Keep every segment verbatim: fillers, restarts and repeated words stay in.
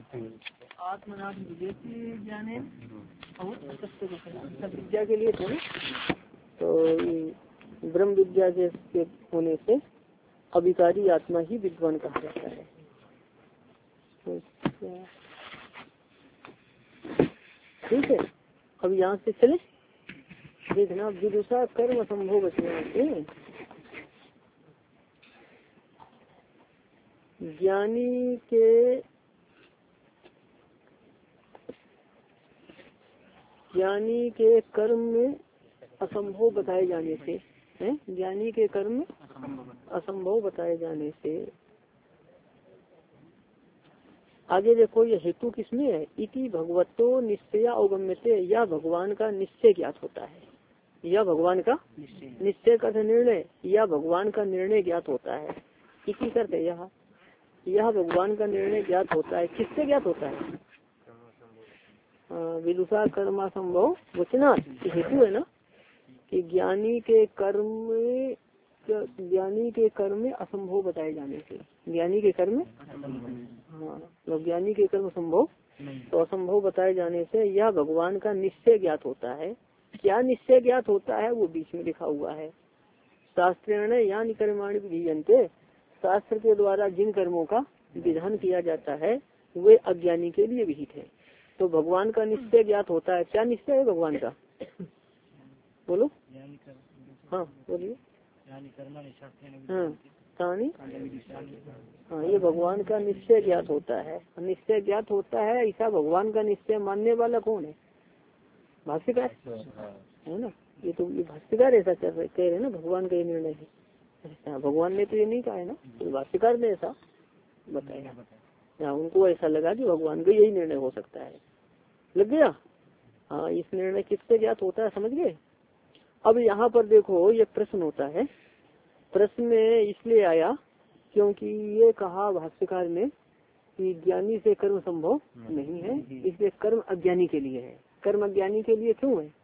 आत्मनाथ ज्ञाने और सब विद्या के लिए थे ना, तो ब्रह्म विद्या के होने से अभिकारी आत्मा ही विद्वान कहा जाता है। ठीक है, अब यहाँ से चले देखना। विदुषा कर्म संभव बचने ज्ञानी के ज्ञानी के कर्म में असंभव बताए जाने से है ज्ञानी के कर्म असंभव बताए जाने से आगे देखो, ये हेतु किसमें है? इति भगवतो निश्चय अवगम्यते, यह भगवान का निश्चय ज्ञात होता है। यह भगवान का निश्चय का निर्णय, या भगवान का निर्णय ज्ञात होता है। इति करते यह यह भगवान का निर्णय ज्ञात होता है। किससे ज्ञात होता है? विदुषा कर्म संभव वचना हेतु है ना, कि ज्ञानी के कर्म ज्ञानी के कर्म में असंभव बताए जाने से, ज्ञानी के कर्म हाँ तो ज्ञानी के कर्म संभव तो असंभव बताए जाने से यह भगवान का निश्चय ज्ञात होता है। क्या निश्चय ज्ञात होता है वो बीच में लिखा हुआ है। शास्त्रेण यानी कर्माणि विधीयन्ते, शास्त्र के द्वारा जिन कर्मों का विधान किया जाता है वे अज्ञानी के लिए विहित है। तो भगवान का निश्चय ज्ञात होता है। क्या निश्चय है भगवान का? बोलो। हाँ बोलिए। हाँ हाँ ये भगवान का निश्चय ज्ञात होता है। निश्चय ज्ञात होता है, ऐसा भगवान का निश्चय मानने वाला कौन है? भाष्यकार है ना। ये तो ये भाष्यकार ऐसा कह रहे कह रहे ना, भगवान का ये निर्णय है। अच्छा, भगवान ने तो ये नहीं कहा है ना, तो भाष्यकार ने ऐसा बताया। हाँ, उनको ऐसा लगा कि भगवान का यही निर्णय हो सकता है। लग गया? हाँ, इस निर्णय किससे ज्ञात होता है, समझ गए? अब यहाँ पर देखो, ये प्रश्न होता है। प्रश्न में इसलिए आया क्योंकि ये कहा भाष्यकार ने कि ज्ञानी से कर्म संभव नहीं है, इसलिए कर्म अज्ञानी के लिए है। कर्म अज्ञानी के लिए क्यों है?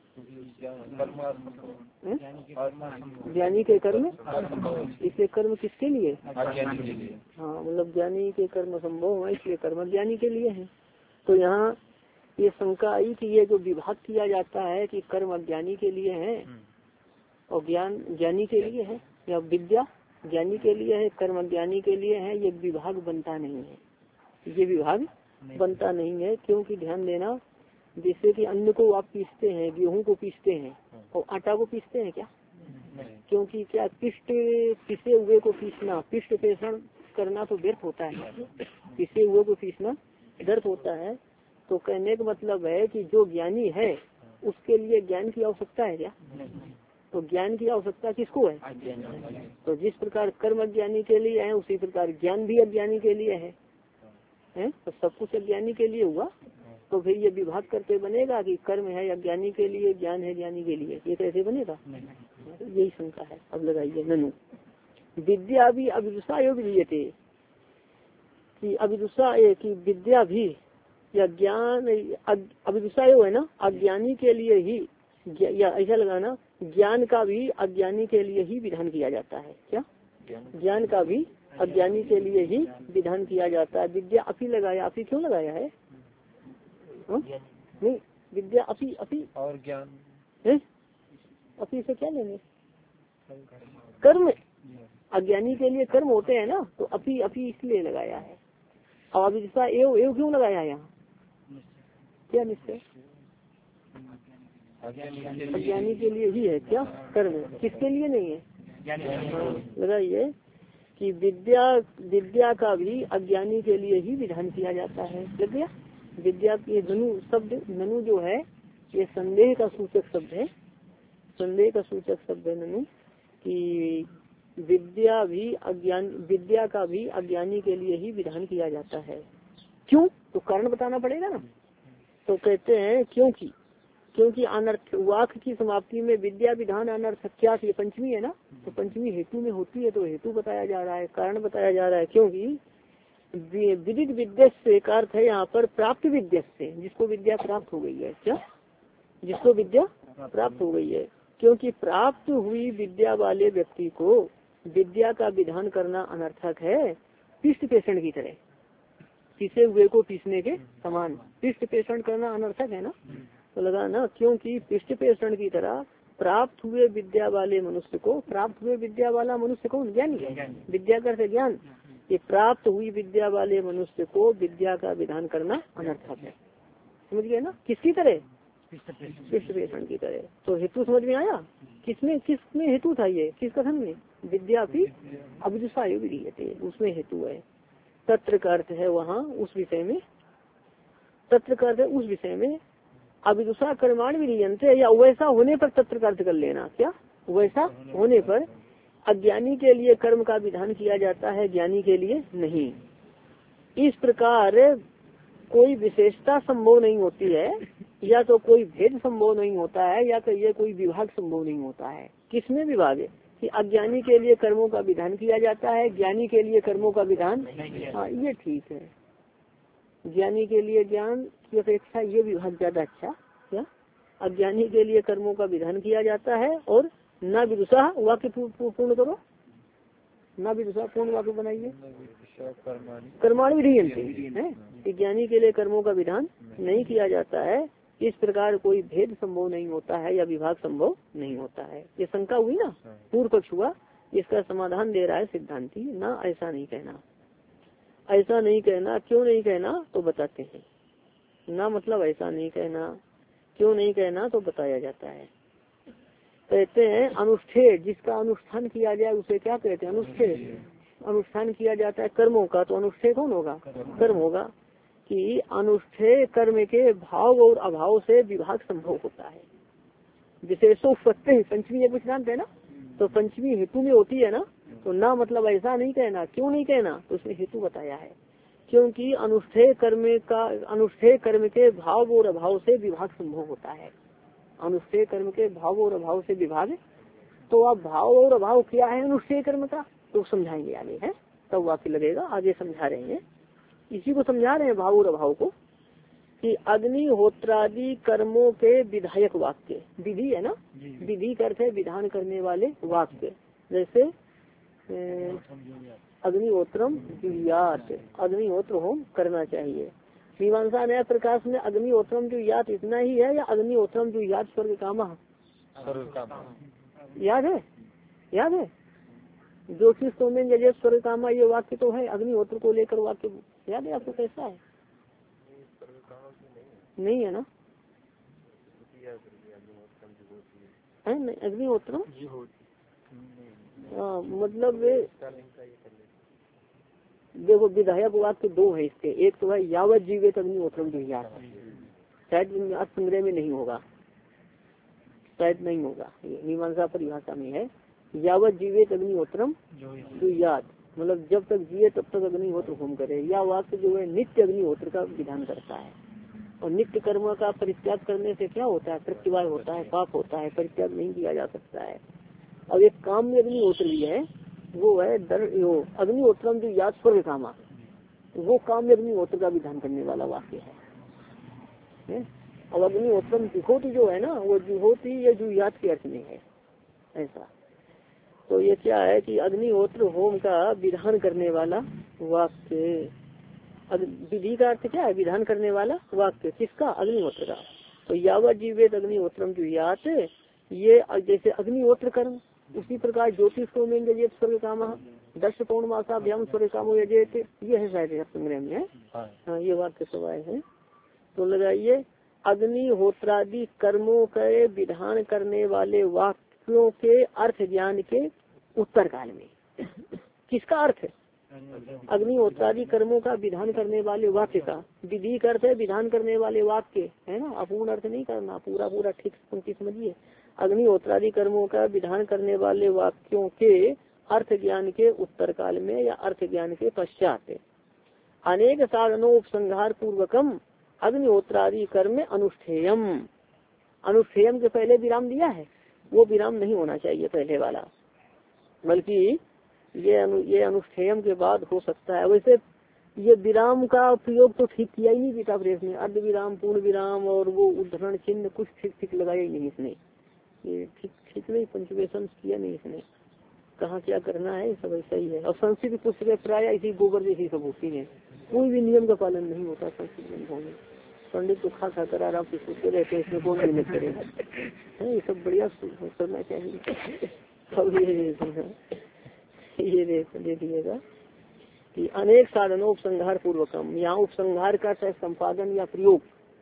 ज्ञानी के कर्म, इसलिए कर्म किसके लिए? हाँ, मतलब ज्ञानी के कर्म संभव है, इसलिए कर्म ज्ञानी के लिए है। तो यहाँ ये शंका आई कि ये जो विभाग किया जाता है कि कर्म अज्ञानी के लिए है और ज्ञान ज्ञानी के लिए है, या विद्या ज्ञानी के लिए है, कर्म अज्ञानी के लिए है, ये विभाग बनता नहीं है। ये विभाग बनता नहीं है क्योंकि ध्यान देना, जैसे कि अन्न को आप पीसते हैं, गेहूं को पीसते हैं और आटा को पीसते हैं क्या? क्योंकि क्या पिष्ट पिसे हुए को पीसना, पिष्ट पेषण करना तो व्यर्थ होता है। पिसे हुए को पीसना व्यर्थ होता है। तो कहने का मतलब है कि जो ज्ञानी है उसके लिए ज्ञान की आवश्यकता है क्या? तो ज्ञान की आवश्यकता किसको है? तो जिस प्रकार कर्म अज्ञानी के लिए है उसी प्रकार ज्ञान भी अज्ञानी के लिए है, है? तो सब कुछ अज्ञानी के लिए हुआ। तो फिर ये विभाग करके बनेगा कि कर्म है अज्ञानी के लिए, ज्ञान है ज्ञानी के लिए, ये कैसे बनेगा? यही शंका है। अब लगाइए, ननु विद्या भी अविदुषा योग विधीयते, कि अविदुषा की विद्या भी या ज्ञान अविदुषा योग है ना, अज्ञानी के लिए ही, या ऐसा लगाना ज्ञान का भी अज्ञानी के लिए ही विधान किया जाता है। क्या? ज्ञान का भी अज्ञानी के लिए ही विधान किया जाता है। विद्या अपी लगाया, अपी क्यों लगाया है? हा? नहीं, विद्या अपी अपी और ज्ञान है, अपी से क्या लेंगे? कर्म अज्ञानी के लिए कर्म होते हैं ना, तो अपी अपी इसलिए लगाया है। और अविदिशा एव एव क्यों लगाया है यहाँ? क्या निश्चय? अज्ञानी के लिए ही है। क्या कर्म? किसके लिए नहीं है? लगाइए कि विद्या विद्या का भी अज्ञानी के लिए ही विधान किया जाता है। लग गया? विद्या ये ननु शब्द, ननु जो है ये संदेह का सूचक शब्द है। संदेह का सूचक शब्द है ननु, कि विद्या भी अज्ञान विद्या का भी अज्ञानी के लिए ही विधान किया जाता है। क्यों? तो कारण बताना पड़ेगा ना। तो कहते हैं क्योंकि क्योंकि अनर्थ वाक की समाप्ति में विद्या विधान अनर्थ क्या, ये पंचमी है ना, तो पंचमी हेतु में होती है, तो हेतु बताया जा रहा है, कारण बताया जा रहा है। क्योंकि विदित विद्या से का अर्थ है यहाँ पर प्राप्त विद्या से, जिसको विद्या प्राप्त हो गई है। क्या? जिसको विद्या प्राप्त हो गई है। क्योंकि प्राप्त हुई विद्या वाले व्यक्ति को विद्या का विधान करना अनर्थक है, पिष्ट पेषण की तरह। पीसे हुए को पीसने के समान। पृष्ठ पेषण करना अनर्थक है ना, तो लगा ना, क्योंकि पृष्ठ पेषण की तरह प्राप्त हुए विद्या वाले मनुष्य को, प्राप्त हुए विद्या वाला मनुष्य कौन, ज्ञानी है, विद्या करते ज्ञान, ये प्राप्त हुई विद्या वाले मनुष्य को विद्या का विधान करना अनर्थक है। समझ गए ना, किसकी तरह, पृष्ठ पेषण की तरह। तो हेतु समझ में आया, किसमें किसमें हेतु था, ये किस कथन में, विद्या भी अभिजुषा विधीयते, उसमें हेतु है। तत्र का अर्थ है वहाँ उस विषय में, तत्र का अर्थ है उस विषय में, अभिदुषा कर्माण विधीयन्ते, या वैसा होने पर तत्र का अर्थ कर लेना, क्या वैसा होने पर अज्ञानी के लिए कर्म का विधान किया जाता है, ज्ञानी के लिए नहीं। इस प्रकार कोई विशेषता संभव नहीं होती है, या तो कोई भेद संभव नहीं होता है, या तो ये कोई विभाग संभव नहीं होता है। किसमें विभाग है कि अज्ञानी के लिए कर्मों का विधान किया जाता है, ज्ञानी के लिए कर्मों का विधान, हाँ ये ठीक है, ज्ञानी के लिए ज्ञान की अपेक्षा ये विभाग ज्यादा अच्छा। क्या, अज्ञानी के लिए कर्मों का विधान किया जाता है, और न विदुषा, वाक्य पूर्ण करो, न विदुषा पूर्ण वाक्य बनाइए, कर्माण विधीयन्ते है, ज्ञानी के लिए कर्मों का विधान नहीं किया जाता है। इस प्रकार कोई भेद संभव नहीं होता है, या विभाग संभव नहीं होता है। ये शंका हुई ना, पूर्व पक्ष हुआ, इसका समाधान दे रहा है सिद्धांती, ना ऐसा नहीं कहना, ऐसा नहीं कहना। क्यों नहीं कहना, तो बताते हैं ना, मतलब ऐसा नहीं कहना, क्यों नहीं कहना तो बताया जाता है। कहते हैं अनुष्ठेय, जिसका अनुष्ठान किया जाए उसे क्या कहते हैं, अनुष्ठेय। अनुष्ठान किया जाता है कर्मों का, तो अनुष्ठेय कौन होगा, कर्म होगा। कि अनुष्ठेय कर्म के भाव और अभाव से विभाग संभव होता है। विशेषो सत्य पंचमी एक विश्रांत है ना, तो पंचमी हेतु में होती है ना, तो ना मतलब ऐसा नहीं कहना। क्यों नहीं कहना, तो उसमें हेतु बताया है, क्योंकि अनुष्ठेय कर्म का, अनुष्ठेय कर्म के भाव और अभाव से विभाग संभव होता है। अनुष्ठेय कर्म के भाव और अभाव से विभाग, तो अब भाव और अभाव क्या है अनुष्ठेय कर्म का, तो समझाएंगे आगे, है तब वाक्य लगेगा, आगे समझा रहे हैं, इसी को समझा रहे हैं भाव और अभाव को, कि अग्निहोत्रादि कर्मों के विधायक वाक्य, विधि है ना, विधि करते है विधान करने वाले वाक्य, जैसे अग्निहोत्रम जुयात, अग्निहोत्र होम करना चाहिए। मीमांसा नया प्रकाश में अग्निहोत्रम जुयात इतना ही है, या अग्निहोत्रम जुयात स्वर्ग कामा, याद है, याद है जो चीज तो में जय स्वर्ग कामा, ये वाक्य तो है, अग्निहोत्र को लेकर वाक्य याद है आपको, कैसा है, नहीं है ना, है नहीं अग्निहोत्रम, हाँ मतलब देखो विधायक वाक्य दो है इसके, एक तो है यावत जीवित अग्निहोत्रम जुयात, शायद आज संग्रह में नहीं होगा, शायद नहीं होगा, ये मीमांसा परिभाषा में है, यावत जीवित अग्निहोत्रम जुयात, मतलब जब तक जिए तब तक अग्निहोत्र होम करे। या वाक्य जो है नित्य अग्निहोत्र का विधान करता है, और नित्य कर्म का परित्याग करने से क्या होता है, प्रत्युवाय होता है, पाप होता है, परित्याग नहीं किया जा सकता है। अब एक काम में अग्निहोत्र भी है, वो है अग्निहोत्रम जो याद स्वर्ग कामा, वो काम में अग्निहोत्र का विधान करने वाला वाक्य है। अब अग्निहोत्रम जुहोती जो है ना, वो जुहोती या जुयात के अर्थ में है ऐसा। तो ये क्या है कि अग्निहोत्र होम का विधान करने वाला वाक्य, विधि का अर्थ क्या है, विधान करने वाला वाक्य, किसका, अग्निहोत्र का। तो यावत जीवित अग्निहोत्रम जुयात, ये जैसे अग्निहोत्र कर्म, उसी प्रकार ज्योतिष को में यजेत स्वर्ग कामा, दस पौर्णमासाभ्याम स्वर्ग कामो यजेत, ये है शायद संग्रह में, हाँ ये वाक्य सवाय है। तो लगाइए अग्निहोत्रादि कर्मों के विधान करने वाले वाक्यों के अर्थ ज्ञान के उत्तर काल में, किसका अर्थ है, अग्निहोत्रादि कर्मों का विधान करने वाले वाक्य का, विधि का अर्थ है विधान करने वाले वाक्य, है ना, अपूर्ण अर्थ नहीं करना, पूरा पूरा ठीक पंक्ति समझिए। अग्निहोत्रादि कर्मों का विधान करने वाले वाक्यों के अर्थ ज्ञान के उत्तर काल में, या अर्थ ज्ञान के पश्चात, अनेक साधनों उपसंहार पूर्वकम अग्निहोत्रादि कर्म अनुष्ठेयम, अनुष्ठेयम के पहले विराम दिया है, वो विराम नहीं होना चाहिए पहले वाला, बल्कि ये अनु, ये अनुष्ठेयम के बाद हो सकता है। वैसे ये विराम का प्रयोग तो ठीक किया ही नहीं गीता प्रेस में, अर्ध विराम, पूर्ण विराम और वो उद्धरण चिन्ह कुछ ठीक ठीक लगाया ही नहीं इसने, ये ठीक ठीक नहीं पंचुएशन किया नहीं इसने, कहाँ क्या करना है सब ऐसा ही है। और संस्कृत पुस्तकें प्राय इसी गोबर जैसी सब होती है, कोई भी नियम का पालन नहीं होता संस्कृत ग्रंथों में। पंडित तो खा खा कर आराम से सोचते रहते हैं, इसमें कौन मेहनत करेगा। है ये सब बढ़िया करना चाहिए। अब ये ये दे दिएगा कि अनेक साधनों उपसंहार पूर्वकम, यहाँ उपसंहार का चाहे संपादन या प्रयोग,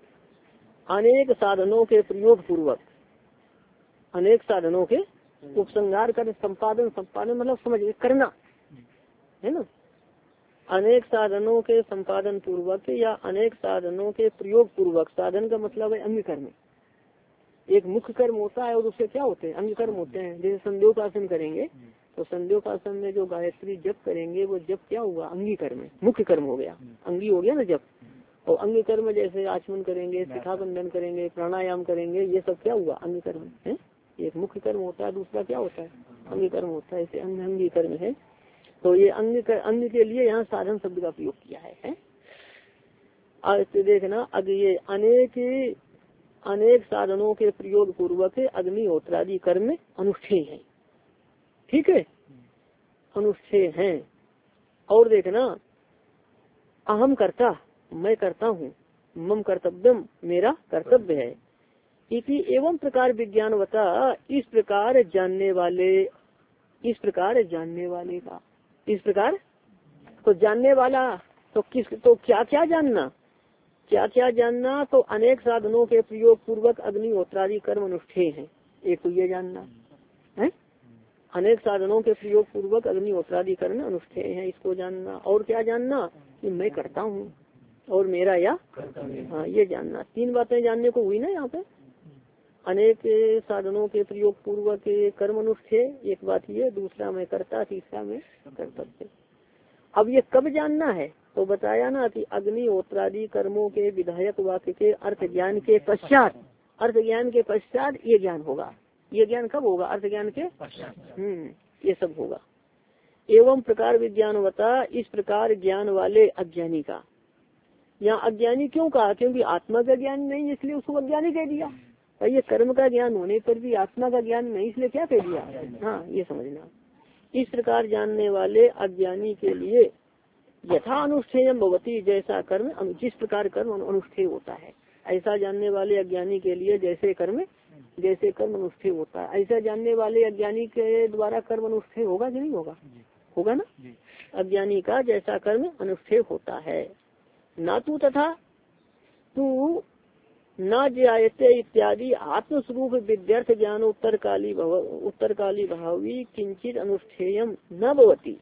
अनेक साधनों के प्रयोग पूर्वक, अनेक साधनों के उपसंहार कर संपादन, संपादन मतलब समझ करना है ना, अनेक साधनों के संपादन पूर्वक या अनेक साधनों के प्रयोग पूर्वक। साधन का मतलब है अंग कर्म, एक मुख्य कर्म होता है और उससे क्या होते हैं अंग कर्म होते हैं। जैसे संध्योपासन करेंगे तो संध्योपासन में जो गायत्री जप करेंगे वो जप क्या हुआ अंगी कर्म, मुख्य कर्म हो गया, अंगी हो गया ना जप। और अंग कर्म जैसे आचमन करेंगे, शिखा बंधन करेंगे, प्राणायाम करेंगे, ये सब क्या हुआ अंग कर्म है। एक मुख्य कर्म होता है, दूसरा क्या होता है अंग कर्म होता है, इसे अंग अंगी कर्म है। तो ये अंग कर, अंग के लिए यहाँ साधन शब्द का प्रयोग किया है, है? आज देखना अब ये अनेक अनेक साधनों के प्रयोग पूर्वक अग्निहोत्रादि कर्म अनुष्ठेय है, ठीक है, अनुष्ठेय है। और देखना अहम कर्ता, मैं करता हूँ, मम कर्तव्यम, मेरा कर्तव्य है। इसी एवं प्रकार विज्ञानवता, इस प्रकार जानने वाले, इस प्रकार जानने वाले का, इस प्रकार तो जानने वाला तो किस, तो क्या क्या जानना, क्या क्या जानना, तो अनेक साधनों के प्रयोग पूर्वक अग्निहोत्रादि कर्म अनुष्ठेय है। एक तो ये जानना है, अनेक साधनों के प्रयोग पूर्वक अग्निहोत्रादि कर्म अनुष्ठेय है, इसको जानना। और क्या जानना कि मैं करता हूँ और मेरा या हाँ ये जानना। तीन बातें जानने को हुई ना यहाँ पे, अनेक साधनों के प्रयोग पूर्वक कर्म अनुष्ठेय एक बात ये, दूसरा मैं करता, तीसरा मैं कर्तव्य। अब ये कब जानना है तो बताया ना कि अग्निहोत्रादि कर्मों के विधायक वाक्य के अर्थ ज्ञान के पश्चात, अर्थ ज्ञान के पश्चात ये ज्ञान होगा। ये ज्ञान कब होगा अर्थ ज्ञान के हम्म ये सब होगा। एवं प्रकार विज्ञानवता, इस प्रकार ज्ञान वाले अज्ञानी का। यहाँ अज्ञानी क्यों कहा, क्योंकि आत्मा का ज्ञान नहीं इसलिए उसको अज्ञानी कह दिया। और ये कर्म का ज्ञान होने पर भी आत्मा का ज्ञान नहीं इसलिए क्या कह दिया। हाँ ये समझना, इस प्रकार जानने वाले अज्ञानी के लिए यथा अनुष्ठेय भवती, जैसा कर्म, जिस प्रकार कर्म अनुष्ठेय होता है, ऐसा जानने वाले अज्ञानी के लिए जैसे कर्म, जैसे कर्म अनुष्ठेय होता है, ऐसा जानने वाले अज्ञानी के द्वारा कर्म अनुष्ठेय होगा कि नहीं होगा, होगा ना। अज्ञानी का जैसा कर्म अनुष्ठेय होता है। ना तू तथा तू न जायते इत्यादि आत्मस्वरूप विद्यार्थ ज्ञान उत्तरकाली भव उत्तरकाली भावी किंचित अनुष्ठेयम न भवती।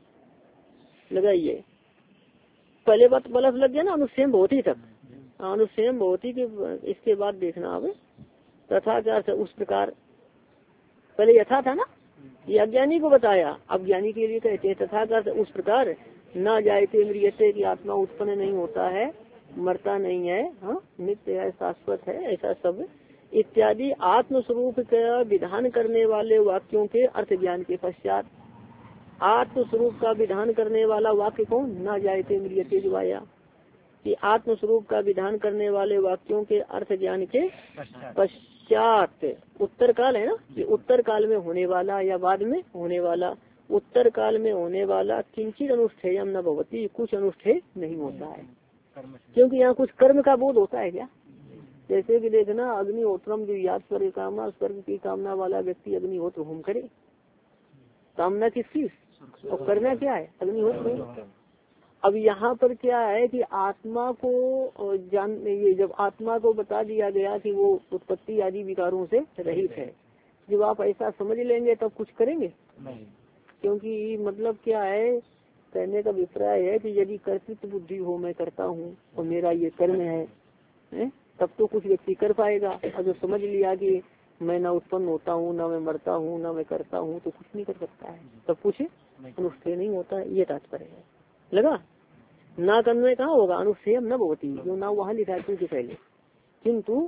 लगाइए पहले बात बलफ लग गया ना, अनुष्ठेयम भवती तक, अनुष्ठेयम भवती के इसके बाद देखना अब तथा क्या उस प्रकार, पहले यथा था ना, ये अज्ञानी को बताया, अब ज्ञानी के लिए कहते हैं तथा का उस प्रकार न जायते मृत्यते की आत्मा उत्पन्न नहीं होता है, मरता नहीं है, हाँ नित्य है, शाश्वत है, ऐसा सब इत्यादि आत्मस्वरूप का विधान करने वाले वाक्यों के अर्थ ज्ञान के पश्चात। आत्मस्वरूप का विधान करने वाला वाक्य कौन, न जायते मृत्यते जो आया, कि आत्मस्वरूप का विधान करने वाले वाक्यों के अर्थ ज्ञान के पश्चात। उत्तर काल है ना, ये उत्तर काल में होने वाला या बाद में होने वाला, उत्तर काल में होने वाला किंचित अनुष्ठेयम न भवती, कुछ अनुष्ठेय नहीं होता है, क्योंकि यहाँ कुछ कर्म का बोध होता है क्या। जैसे कि देखना अग्निहोत्रम जो याद स्वर्ग कामना, स्वर्ग की कामना वाला व्यक्ति अग्निहोत्र होम करे, कामना किसकी और करना क्या है अग्निहोत्र। अब यहाँ पर क्या है कि आत्मा को जान, ये जब आत्मा को बता दिया गया कि वो उत्पत्ति आदि विकारों से रहित है, जब आप ऐसा समझ लेंगे तब कुछ करेंगे नहीं। क्योंकि मतलब क्या है, कहने का अभिप्राय है कि यदि कर्तृत्व बुद्धि हो, मैं करता हूँ और मेरा ये कर्म है, है तब तो कुछ व्यक्ति कर पाएगा। और जो समझ लिया कि मैं ना उत्पन्न होता हूँ, ना मैं मरता हूँ, ना मैं करता हूँ, तो कुछ नहीं कर सकता है, तब कुछ अनुष्ठेय नहीं होता है, ये तात्पर्य है। लगा ना कर्म कहाँ होगा अनुष्ठेय न भवती, जो ना वहाँ लिखा है क्योंकि पहले, किंतु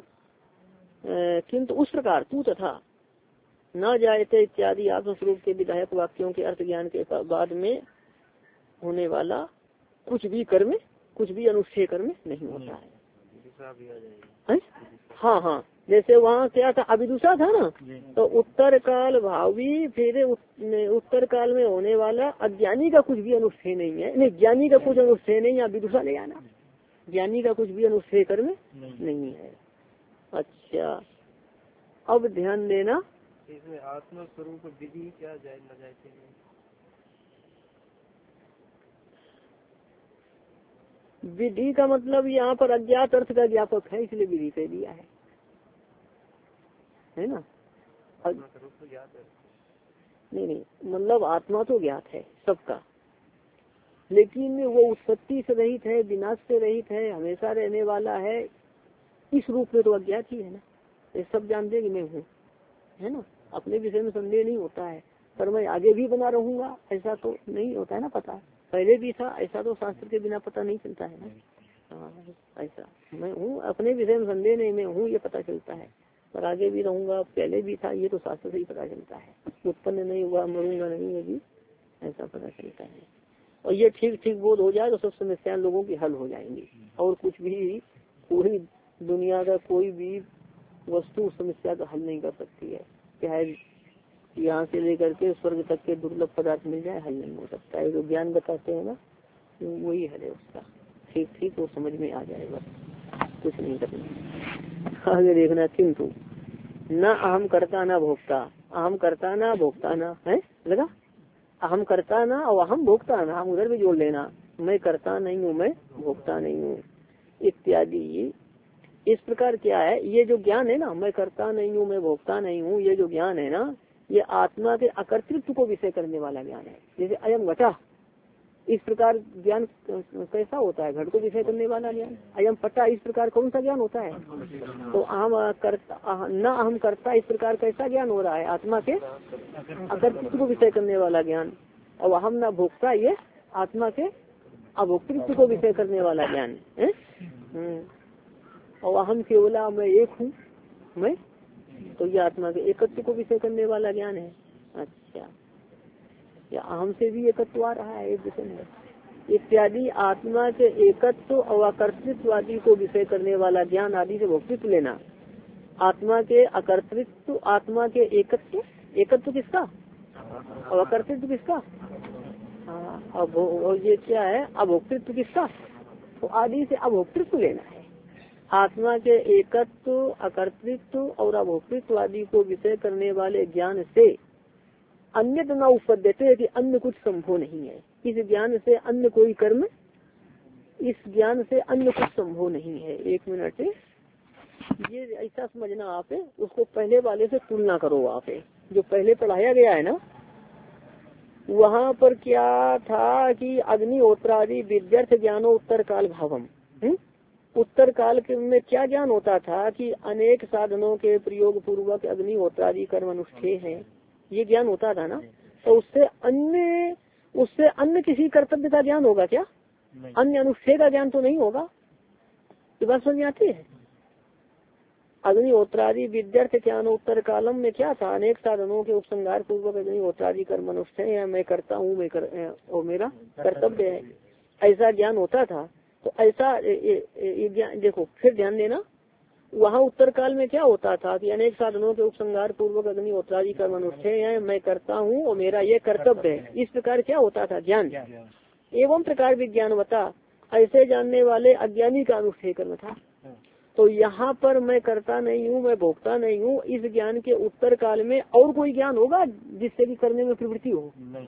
किंतु उस प्रकार तू तथा न जायते इत्यादि आत्मस्वरूप के विधायक वाक्यों के अर्थ ज्ञान के बाद में होने वाला कुछ भी कर्म, कुछ भी अनुष्ठेय कर्म नहीं होता है, है? हाँ हाँ, जैसे वहाँ क्या था अभिदुषा था ना, तो उत्तर काल भावी, फिर उत्तर काल काल में होने वाला अज्ञानी का कुछ भी अनुष्ठेय नहीं है, नहीं ज्ञानी का कुछ अनुष्ठेय नहीं, आप विदुषा ले आना, ज्ञानी का कुछ भी अनुष्ठेय कर्म नहीं, नहीं है। अच्छा अब ध्यान देना, इसमें आत्म स्वरूप विधि क्या जाए न जाते हैं? विधि का मतलब यहाँ पर अज्ञात अर्थ का ज्ञापक है, इसलिए विधि कह दिया है, है ना। स्वरूप तो ज्ञात है। नहीं नहीं मतलब आत्मा तो ज्ञात है सबका, लेकिन वो उत्पत्ति से रहित है, विनाश से रहित है, हमेशा रहने वाला है, इस रूप में तो अज्ञात ही है ना। ये सब जानते कि मैं हूँ, है ना, अपने विषय में संदेह नहीं होता है, पर मैं आगे भी बना रहूंगा ऐसा तो नहीं होता है ना, पता पहले भी था ऐसा तो शास्त्र के बिना पता नहीं चलता है ना। हाँ ऐसा मैं हूँ, अपने विषय में संदेह नहीं, मैं हूँ ये पता चलता है, पर आगे भी रहूंगा, पहले भी था, ये तो शास्त्र से ही पता चलता है। उत्पन्न नहीं हुआ, मरूंगा नहीं, ये भी ऐसा पता चलता है। और ये ठीक ठीक बोध हो जाए तो सब समस्याएं लोगों की हल हो जाएंगी, और कुछ भी पूरी दुनिया का कोई भी वस्तु समस्या का हल नहीं कर सकती है, चाहे यहाँ से लेकर के स्वर्ग तक के दुर्लभ पदार्थ मिल जाए, हल नहीं हो सकता है। जो ज्ञान बताते हैं ना वही हल है उसका, ठीक ठीक वो समझ में आ जाएगा, कुछ नहीं करना। आगे देखना, किंतु न अहम करता न भोक्ता, अहम करता न भोक्ता न है लगा, अहम करता ना और अहम भोक्ता ना, हम उधर भी जोड़ लेना, मैं करता नहीं हूँ मैं भोक्ता नहीं हूँ इत्यादि। इस प्रकार क्या है, ये जो ज्ञान है ना, मैं करता नहीं हूँ मैं भोक्ता नहीं हूँ, ये जो ज्ञान है ना, ये आत्मा के अकर्तृत्व को विषय करने वाला ज्ञान है। जैसे अयम घटा, इस प्रकार ज्ञान कैसा होता है, घट को विषय करने वाला ज्ञान। अयम पट्टा, इस प्रकार कौन सा ज्ञान होता है, तो अहम करता न अहम करता, इस प्रकार कैसा ज्ञान हो रहा है, आत्मा के अकर्तृत्व को विषय करने वाला ज्ञान। और अहम न भोक्ता, ये आत्मा के अभोक्तृत्व को विषय करने वाला ज्ञान है। और अहम केवला, मैं एक हूँ मैं, तो ये आत्मा के एकत्व को विषय करने वाला ज्ञान है। अच्छा, या अहम से भी एकत्व आ रहा है एक विषय में इत्यादि। आत्मा के एकत्व और अकर्तृत्व आदि को विषय करने वाला ज्ञान आदि से भोक्तृत्व लेना। आत्मा के अकर्तृत्व, आत्मा के एकत्व, एकत्व किसका और अकर्तृत्व किसका, हाँ, और ये क्या है अभोक्तृत्व किसका, तो आदि से अभोक्तृत्व लेना है। आत्मा के एकत्व, अकर्तृत्व और अभोक्तृत्व आदि को विषय करने वाले ज्ञान से अन्य न उपपद्यते है कि अन्य कुछ संभव नहीं है। इस ज्ञान से अन्य कोई कर्म, इस ज्ञान से अन्य कुछ संभव नहीं है। एक मिनट, ये ऐसा समझना आप, उसको पहले वाले से तुलना करो आप। जो पहले पढ़ाया गया है ना, वहाँ पर क्या था कि अग्निहोत्रादि विद्यार्थ ज्ञानो उत्तर काल भावम, उत्तर काल के में क्या ज्ञान होता था कि अनेक साधनों के प्रयोग पूर्वक अग्निहोत्रादि कर्म अनुष्ठेय है, ये ज्ञान होता था ना। तो उससे अन्य उससे अन्य किसी कर्तव्य का ज्ञान होगा क्या, अन्य अनुष्ठेय का ज्ञान तो नहीं होगा। ये बात समझ में आती है। अग्निहोत्रादि विद्यार्थ ज्ञान उत्तर कालम में क्या था, अनेक साधनों के उपसंहार पूर्वक अग्निहोत्रादि कर्म अनुष्ठेय है, मैं करता हूँ, मैं कर, और मेरा कर्तव्य है, ऐसा ज्ञान होता था। तो ऐसा ये ज्ञान देखो, फिर ध्यान देना, वहाँ उत्तर काल में क्या होता था कि अनेक साधनों के उपसंहार पूर्वक अग्निहोत्रादि कर्म अनुष्ठेय है, मैं करता हूँ और मेरा ये कर्तव्य है। इस प्रकार क्या होता था ज्ञान, एवं प्रकार विज्ञानवता, ऐसे जानने वाले अज्ञानी का अनुष्ठेय कर्म था। तो यहाँ पर मैं करता नहीं हूँ मैं भोगता नहीं हूँ, इस ज्ञान के उत्तर काल में और कोई ज्ञान होगा जिससे भी करने में प्रवृत्ति हो।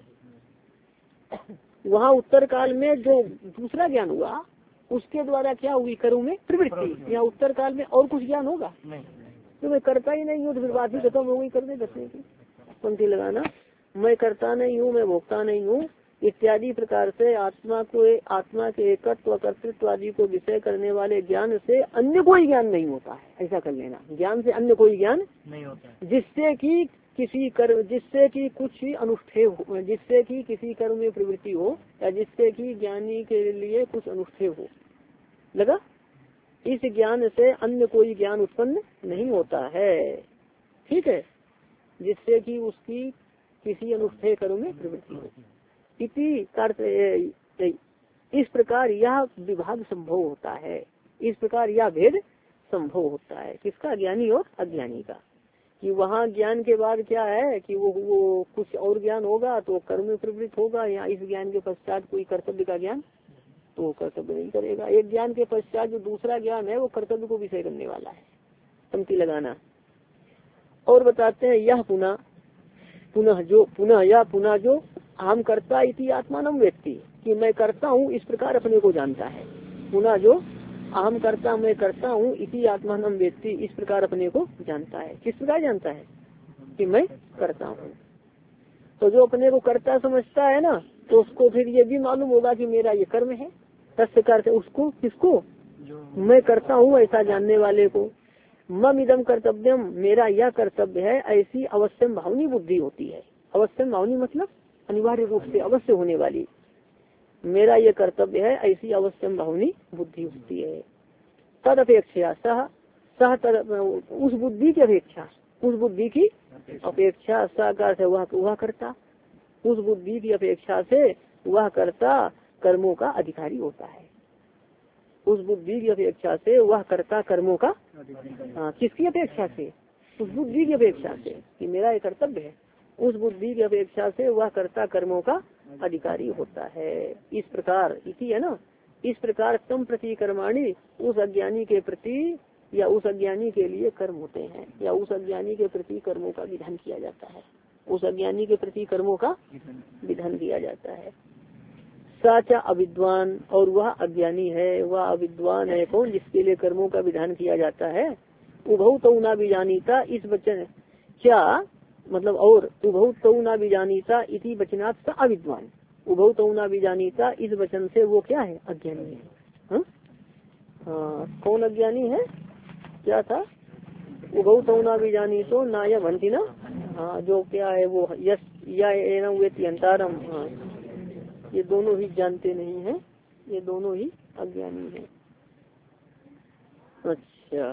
वहाँ उत्तर काल में जो दूसरा ज्ञान हुआ उसके द्वारा क्या हुई, कर्म में प्रवृत्ति। यहाँ उत्तर काल में और कुछ ज्ञान होगा नहीं, तो मैं करता ही नहीं हूँ, तो फिर बात ही खत्म हो गई करने करने की। पंक्ति लगाना, मैं करता नहीं हूँ मैं भोगता नहीं हूँ इत्यादि प्रकार से आत्मा को, आत्मा के एकत्व कर्तृत्व आदि को विषय करने वाले ज्ञान से अन्य कोई ज्ञान नहीं होता है। ऐसा कर लेना, ज्ञान से अन्य कोई ज्ञान नहीं होता है जिससे कि किसी कर्म, जिससे कि कुछ अनुष्ठेय हो, जिससे कि किसी कर्म में प्रवृत्ति हो, या जिससे कि ज्ञानी के लिए कुछ अनुष्ठेय हो। लगा, इस ज्ञान से अन्य कोई ज्ञान उत्पन्न नहीं होता है, ठीक है, जिससे कि उसकी किसी अनुष्ठेय कर्म में प्रवृत्ति हो। इति इस प्रकार यह विभाग संभव होता है, इस प्रकार यह भेद संभव होता है, किसका, ज्ञानी और अज्ञानी का। कि वहाँ ज्ञान के बाद क्या है कि वो वो कुछ और ज्ञान होगा तो कर्म में प्रवृत्त होगा, या इस ज्ञान के पश्चात कोई कर्तव्य का ज्ञान तो वो कर्तव्य नहीं करेगा। एक ज्ञान के पश्चात जो दूसरा ज्ञान है वो कर्तव्य को विषय करने वाला है। पंक्ति लगाना और बताते हैं यह पुनः पुनः जो पुनः या पुनः जो अहम कर्ता इति आत्मानम व्यक्ति कि मैं करता हूँ इस प्रकार अपने को जानता है। पुनः जो अहम करता मैं करता हूँ इसी आत्मानम व्यक्ति इस प्रकार अपने को जानता है। किस प्रकार जानता है कि मैं करता हूँ। तो जो अपने को करता समझता है ना तो उसको फिर ये भी मालूम होगा कि मेरा ये कर्म है। तस्य करते उसको किसको मैं करता हूँ ऐसा जानने वाले को। मम इदम कर्तव्यम मेरा यह कर्तव्य है ऐसी अवश्यम भावनी बुद्धि होती है। अवश्यम भावनी मतलब अनिवार्य रूप से अवश्य होने वाली। मेरा ये कर्तव्य है ऐसी अवश्यम भावनी बुद्धि होती है। तद अपेक्षा सह सह तद उस बुद्धि की अपेक्षा उस बुद्धि की अपेक्षा सह से वह वह करता उस बुद्धि की अपेक्षा से वह कर्ता कर्मों का अधिकारी होता है। उस बुद्धि की अपेक्षा से वह कर्ता कर्मों का हाँ किसकी अपेक्षा से उस बुद्धि की अपेक्षा से कि मेरा ये कर्तव्य है। उस बुद्धि की अपेक्षा से वह कर्ता कर्मों का अधिकारी होता है। इस प्रकार इसी है ना इस प्रकार तम प्रति कर्माणी उस अज्ञानी के प्रति या उस अज्ञानी के लिए कर्म होते हैं या उस अज्ञानी के प्रति कर्मों का विधान किया जाता है। उस अज्ञानी के प्रति कर्मों का विधान किया जाता है। साचा अविद्वान और वह अज्ञानी है वह अविद्वान है कौन जिसके लिए कर्मों का विधान किया जाता है। उभौ तौ ना बीजानीता इस वचन क्या मतलब और उभौ तौ ना बीजानीता इति वचनात् स अविद्वान। उभौ तौ ना बीजानीता इस वचन से वो क्या है अज्ञानी है। हाँ हाँ कौन अज्ञानी है क्या था उभौ तौ ना बीजानी तो ना या भंती ना हाँ जो क्या है वो यश या एनम वेति अंतारम। हाँ ये दोनों ही जानते नहीं है ये दोनों ही अज्ञानी है। अच्छा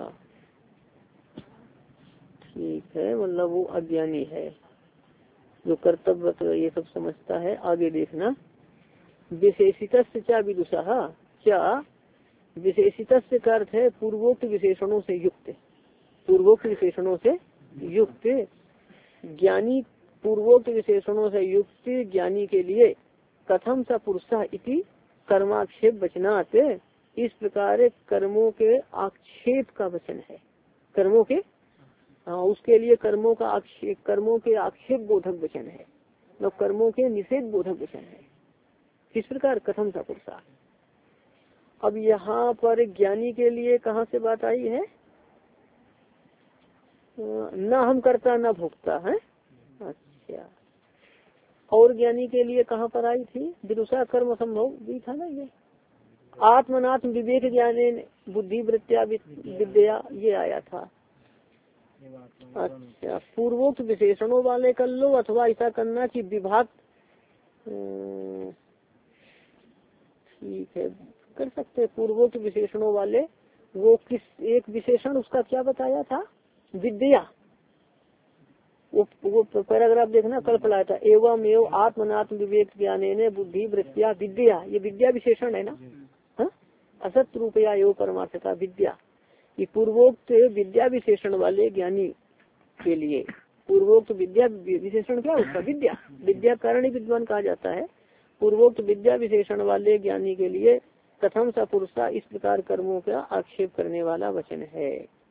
ठीक है मतलब वो अज्ञानी है जो कर्तव्य ये सब समझता है। आगे देखना विशेषित क्या विदुषा क्या विशेषित का अर्थ है पूर्वोक्त विशेषणों से युक्त। पूर्वोक्त विशेषणों से युक्त ज्ञानी पूर्वोक्त विशेषणों से युक्त ज्ञानी के लिए कथम सा पुरुषा इति कर्माक्षेप वचनात् इस प्रकार कर्मों के आक्षेप का वचन है। कर्मों के हाँ उसके लिए कर्मों का आक्षेप कर्मों के आक्षेप बोधक वचन है मतलब कर्मों के निषेध बोधक वचन है। किस प्रकार कथम सा पुरुषा। अब यहाँ पर ज्ञानी के लिए कहाँ से बात आई है न हम करता न भोगता है। अच्छा और ज्ञानी के लिए कहाँ पर आई थी विदुषा कर्म संभव भी था ना ये आत्मनात्म विवेक ज्ञाने बुद्धि वृत्या विद्या ये आया था। अच्छा पूर्वोक्त विशेषणों वाले कर लो अथवा ऐसा करना कि विभाग ठीक है कर सकते पूर्वोक्त विशेषणों वाले वो किस एक विशेषण उसका क्या बताया था विद्या वो वो पैराग्राफ देखना कल पढ़ाया था एवं एवं आत्मनात्म विवेक ज्ञाने बुद्धि वृत्तिया विद्या ये विद्या विशेषण है ना हाँ असत रूपया एवं परमार्थता विद्या ये पूर्वोक्त विद्या विशेषण वाले ज्ञानी के लिए पूर्वोक्त विद्या विशेषण क्या उसका विद्या विद्या कारण ही विद्वान कहा जाता है। पूर्वोक्त विद्या विशेषण वाले ज्ञानी के लिए कथम सा पुरुषा इस प्रकार कर्मों का आक्षेप करने वाला वचन है।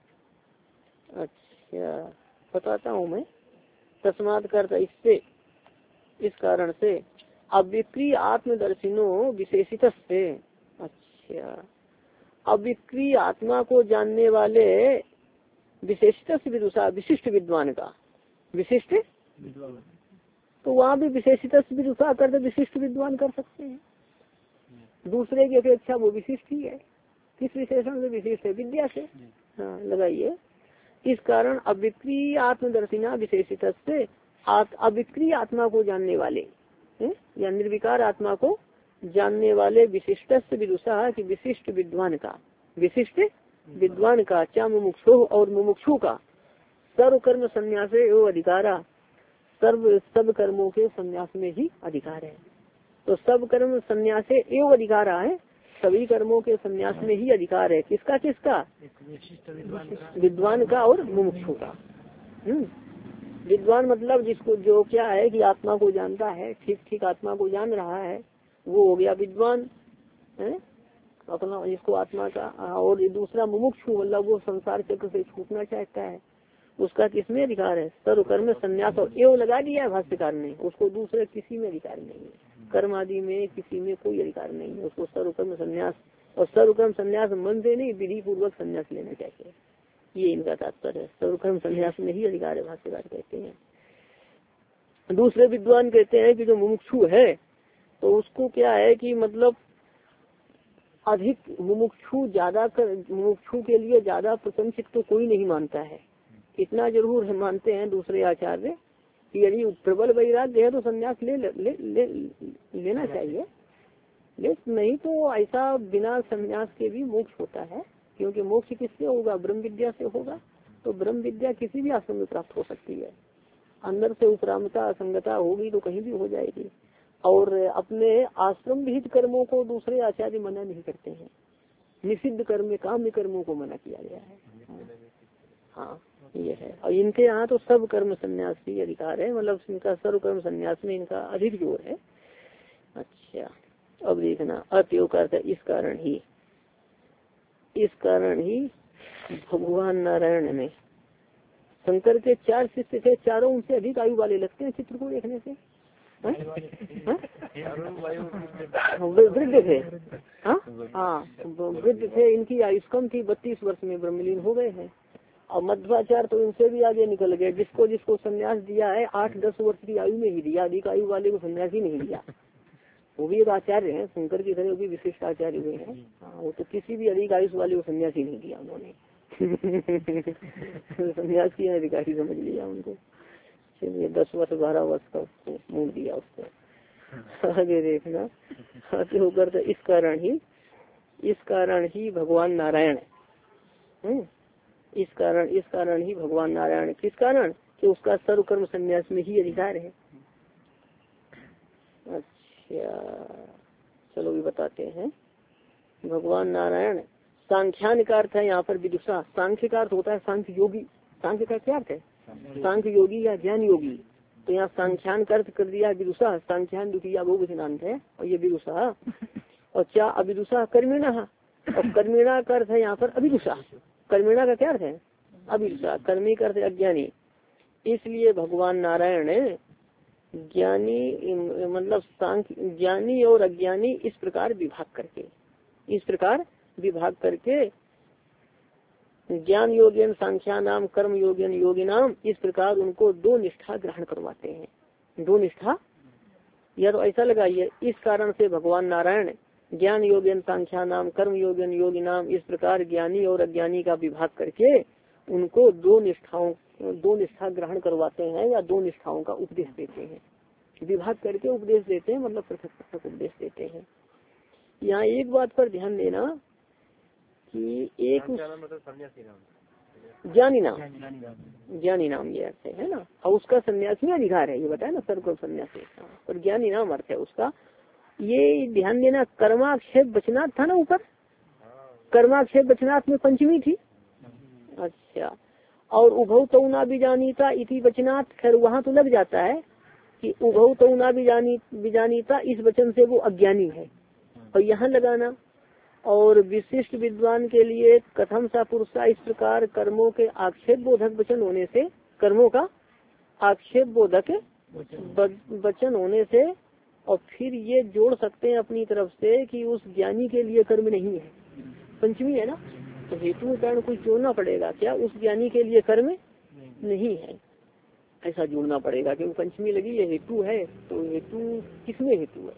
अच्छा बताता हूँ मैं तस्मात् करता इससे इस कारण से अविक्रिय आत्मदर्शिनो विशेषित से। अच्छा अविक्रिय आत्मा को जानने वाले विशेषित से विदुषा विशिष्ट विद्वान का विशिष्ट तो वहाँ भी विशेषित से विदुषा कर विशिष्ट विद्वान कर सकते हैं। दूसरे की अपेक्षा वो विशिष्ट ही है। किस विशेषण से विशिष्ट है विद्या से। हाँ लगाइए इस कारण अविक्रिय आत्मदर्शिना विशेषित से अविक्रिय आत्मा को जानने वाले या निर्विकार आत्मा को जानने वाले विशिष्ट से विदुषा की विशिष्ट विद्वान का विशिष्ट विद्वान का क्या मुमुक्षु और मुमुक्षु का सर्व कर्म संन्यास एवं अधिकारा सर्व सब कर्मों के संन्यास में ही अधिकार है। तो सब कर्म संन्यास एवं अधिकारा है सभी कर्मों के संन्यास में ही अधिकार है। किसका किसका विद्वान का और मुमुक्षु का। हम्म विद्वान मतलब जिसको जो क्या है कि आत्मा को जानता है, ठीक ठीक आत्मा को जान रहा है, वो हो गया विद्वान है अपना, जिसको आत्मा का। और दूसरा मुमुक्षु मतलब वो संसार चक्र से छूटना चाहता है, उसका किसमें अधिकार है? सर्व कर्म संन्यास। और एवं लगा दिया है भाष्यकार ने, उसको दूसरे किसी में अधिकार नहीं है, कर्म आदि में किसी में कोई अधिकार नहीं है उसको सर्व कर्म संन्यास। और सर्व कर्म संन्यास मन से नहीं, विधि पूर्वक संन्यास लेना चाहिए, ये इनका तात्पर्य है। सर्व कर्म संन्यास में ही अधिकार है, भाष्यकार कहते हैं। दूसरे विद्वान कहते हैं कि जो मुमुक्षु है तो उसको क्या है कि मतलब अधिक मुमुक्षु ज्यादा कर, मुमुक्षु के लिए ज्यादा प्रशंसित तो कोई नहीं मानता है। इतना जरूर है मानते हैं दूसरे आचार्य कि यदि प्रबल वैराग्य है तो संन्यास ले, ले, ले, ले, लेना चाहिए, लेकिन नहीं तो ऐसा बिना संन्यास के भी मोक्ष होता है, क्योंकि मोक्ष किससे होगा? ब्रह्म विद्या से होगा। तो ब्रह्म विद्या किसी भी आश्रम में प्राप्त हो सकती है, अंदर से उपरामता असंगता होगी तो कहीं भी हो जाएगी। और अपने आश्रम विहित कर्मों को दूसरे आचार्य मना नहीं करते हैं, निषिद्ध कर्म काम्य कर्मों को मना किया गया है। हाँ ये है। और इनके यहाँ तो सब कर्म संन्यास की अधिकार है, मतलब इनका सर्व कर्म संन्यास में इनका अधिक जोर है। अच्छा अब देखना अतयोग करता है, इस कारण ही इस कारण ही भगवान नारायण ने, शंकर के चार शिष्य थे, चारों उनसे अधिक आयु वाले लगते हैं चित्र को देखने से, वृद्ध थे। हाँ हाँ वृद्ध थे, इनकी आयु कम थी, बत्तीस वर्ष में ब्रह्मलीन हो गए हैं। और मध्वाचार्य तो इनसे भी आगे निकल गए, जिसको जिसको संन्यास दिया है आठ दस वर्ष की आयु में ही दिया, अधिक आयु वाले को संन्यास ही नहीं दिया। वो भी एक आचार्य है, शंकर की तरह भी विशिष्ट आचार्य हुए हैं। हाँ वो तो किसी भी अधिक आयु वाले को संन्यास ही नहीं दिया उन्होंने। संन्यास की अधिकारी समझ लिया उनको, चलिए दस वर्ष बारह वर्ष का उसको मूल दिया उसको। आगे देखना आगे होकर तो इस कारण ही इस कारण ही भगवान नारायण हम्म इस कारण इस कारण ही भगवान नारायण, किस कारण? कि उसका सर्व कर्म संन्यास में ही अधिकार है। अच्छा चलो भी बताते हैं। भगवान नारायण सांख्यान का अर्थ है यहाँ पर विदुषा, सांख्य का अर्थ होता है सांख्य योगी। सांख्य का क्या अर्थ है? सांख्य योगी या ज्ञान योगी। तो यहाँ सांख्यान का अर्थ कर दिया विदुषा, सांख्यान द्वितीय बहुवचनांत है और ये विदुषा। और क्या अविदुषा कर्मिणा, और कर्मिणा का अर्थ है यहाँ पर अविदुषा। कर्मिणा का क्या अर्थ है? अविदुषा। कर्मी का अर्थ है अज्ञानी। इसलिए भगवान नारायण ज्ञानी मतलब सांख्य ज्ञानी और अज्ञानी इस प्रकार विभाग करके इस प्रकार विभाग करके ज्ञान योगेन सांख्या नाम कर्म योगेन योगी नाम, इस प्रकार उनको दो निष्ठा ग्रहण करवाते हैं। दो निष्ठा या तो ऐसा लगाइए, इस कारण से भगवान नारायण ज्ञान योगेन सांख्या नाम कर्म योगेन योगी नाम, इस प्रकार ज्ञानी और अज्ञानी का विभाग करके उनको दो निष्ठाओं दो निष्ठा ग्रहण करवाते हैं या दो निष्ठाओं का उपदेश देते हैं। विभाग करके उपदेश देते हैं मतलब पृथक पृथक उपदेश देते हैं। यहाँ एक बात पर ध्यान देना कि एक ज्ञानी नाम ज्ञानी नाम ये अर्थ है ना, और उसका सन्यास में अधिकार है, ये बताया ना सर्व सन्यास और ज्ञानी नाम अर्थ है उसका। ये ध्यान देना कर्माक्षेप वचनात् था ना ऊपर, कर्माक्षेप वचनात् में पंचमी थी। अच्छा और उभौ तो ना भी जानीता इति वचनात्, खैर वहाँ तो लग जाता है कि उभौ तो ना भी जानी बीजानीता, इस वचन से वो अज्ञानी है और यहाँ लगाना। और विशिष्ट विद्वान के लिए कथम सा पुरुषा, इस प्रकार कर्मों के आक्षेप बोधक वचन होने से, कर्मों का आक्षेप बोधक वचन होने से, और फिर ये जोड़ सकते हैं अपनी तरफ से कि उस ज्ञानी के लिए कर्म नहीं है, पंचमी है ना, तो हेतु कारण कुछ जोड़ना पड़ेगा क्या, उस ज्ञानी के लिए कर्म नहीं है, ऐसा जोड़ना पड़ेगा क्योंकि पंचमी लगी ये हेतु है। तो हेतु किसमें हेतु है,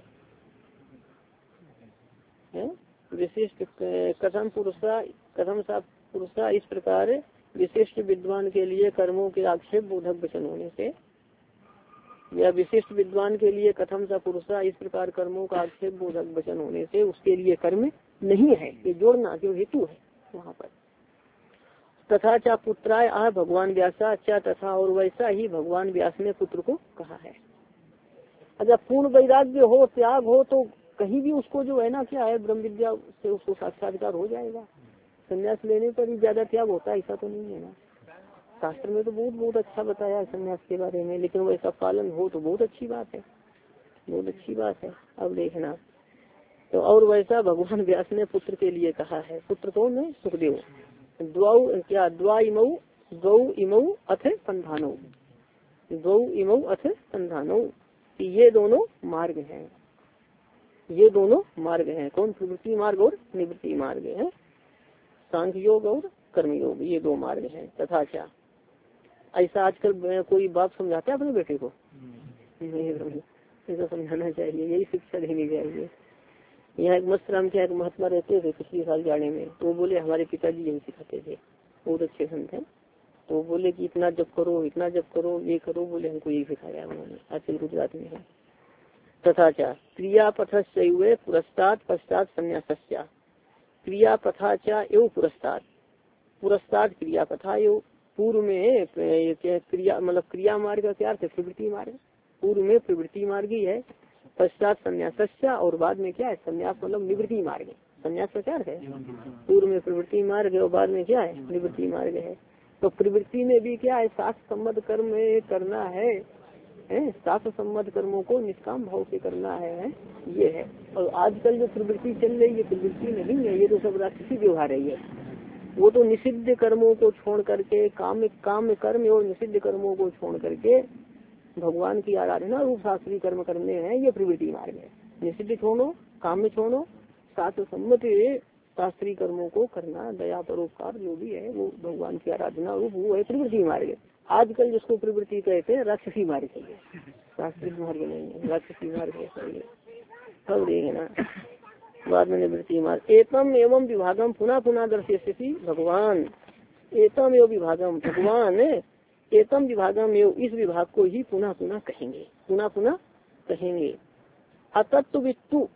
है? विशिष्ट कथम पुरुषा कथम सा पुरुषा, इस प्रकार विशिष्ट विद्वान के लिए कर्मों के आक्षेप बोधक वचन होने से, या विशिष्ट विद्वान के लिए कथम सा पुरुषा, इस प्रकार कर्मों का आक्षेप बोधक वचन होने से उसके लिए कर्म नहीं है, ये जोड़ना जो हेतु है वहाँ पर। तथा चा पुत्राय आ भगवान व्यासा, अच्छा तथा और वैसा ही भगवान व्यास ने पुत्र को कहा है। अगर पूर्ण वैराग्य हो, त्याग हो, तो कहीं भी उसको जो है ना क्या है, ब्रह्म विद्या से उसको साक्षात्कार हो जाएगा। संन्यास लेने पर ही ज्यादा त्याग होता है ऐसा तो नहीं है ना, शास्त्र में तो बहुत बहुत अच्छा बताया है संन्यास के बारे में, लेकिन वैसा पालन हो तो बहुत अच्छी बात है, बहुत अच्छी बात है। अब देखना तो और वैसा भगवान व्यास ने पुत्र के लिए कहा है। पुत्र कौन है? सुखदेव। द्वाऊ क्या द्वा इमऊ द्वौ इमऊ अथ संधानो, द्वौ इमऊ अथ संधानो, ये दोनों मार्ग हैं, ये दोनों मार्ग हैं। कौन? प्रवृत्ति मार्ग और निवृत्ति मार्ग है। सांख्य योग और कर्मयोग, ये दो मार्ग हैं। तथा क्या ऐसा आजकल कोई बाप समझाते हैं अपने बेटे को? नहीं, ऐसा समझाना चाहिए, यही शिक्षा देनी चाहिए। यहाँ एक मस्त राम के एक महात्मा रहते थे पिछले साल जाने में, तो वो बोले हमारे पिताजी यही सिखाते थे, बहुत अच्छे संत हैं। तो बोले कि इतना जप करो, इतना जप करो, ये करो, बोले हमको यही सिखाया उन्होंने, आजकल गुजरात में है। तथा क्या क्रिया पथश्चैव पुरस्तात् पश्चात संन्यासस्या, क्रिया पथाचा एवं पुरस्तात्, पुरस्तात् क्रिया पथा एवं, पूर्व में क्रिया मतलब क्रिया मार्ग का क्या अर्थ है? प्रवृत्ति मार्ग। पूर्व में प्रवृत्ति मार्ग ही है, पश्चात संन्यासस्या, और बाद में क्या है? संन्यास मतलब निवृत्ति मार्ग। संन्यास का क्या अर्थ है? पूर्व में प्रवृत्ति मार्ग है और बाद में क्या है? निवृत्ति मार्ग है। तो प्रवृत्ति में भी क्या है? शास्त्र सम्मत कर्म करना है, है? शास्त्र सम्मत कर्मों को निष्काम भाव से करना है, है? ये है। और आजकल जो प्रवृत्ति चल रही है प्रवृत्ति नहीं है, ये तो सब राक्षसी व्यवहार है। ये वो तो निषिद्ध कर्मों को छोड़ करके, काम काम कर्म और निषिद्ध कर्मों को छोड़ करके भगवान की आराधना रूप शास्त्रीय कर्म करने हैं, ये प्रवृत्ति मार्ग है। निषिद्ध छोड़ो, काम में छोड़ो, शास्त्र सम्मत शास्त्रीय कर्मों को करना, दया परोपकार जो भी है वो भगवान की आराधना रूप वो है प्रवृत्ति मार्ग। आजकल जिसको प्रवृत्ति कहते हैं राक्षसी मार्ग है, शास्त्रीय मार्ग नहीं है, राक्षसी मार्ग है। सब देखना बाद में निवृत्ति मार्ग। एतम एवं विभागम पुनः पुनः दर्शयति भगवान, एतम एवं विभागम, भगवान एतम विभागम एवं, इस विभाग को ही पुनः पुनः कहेंगे, पुनः पुनः कहेंगे। अतत्व वित्तु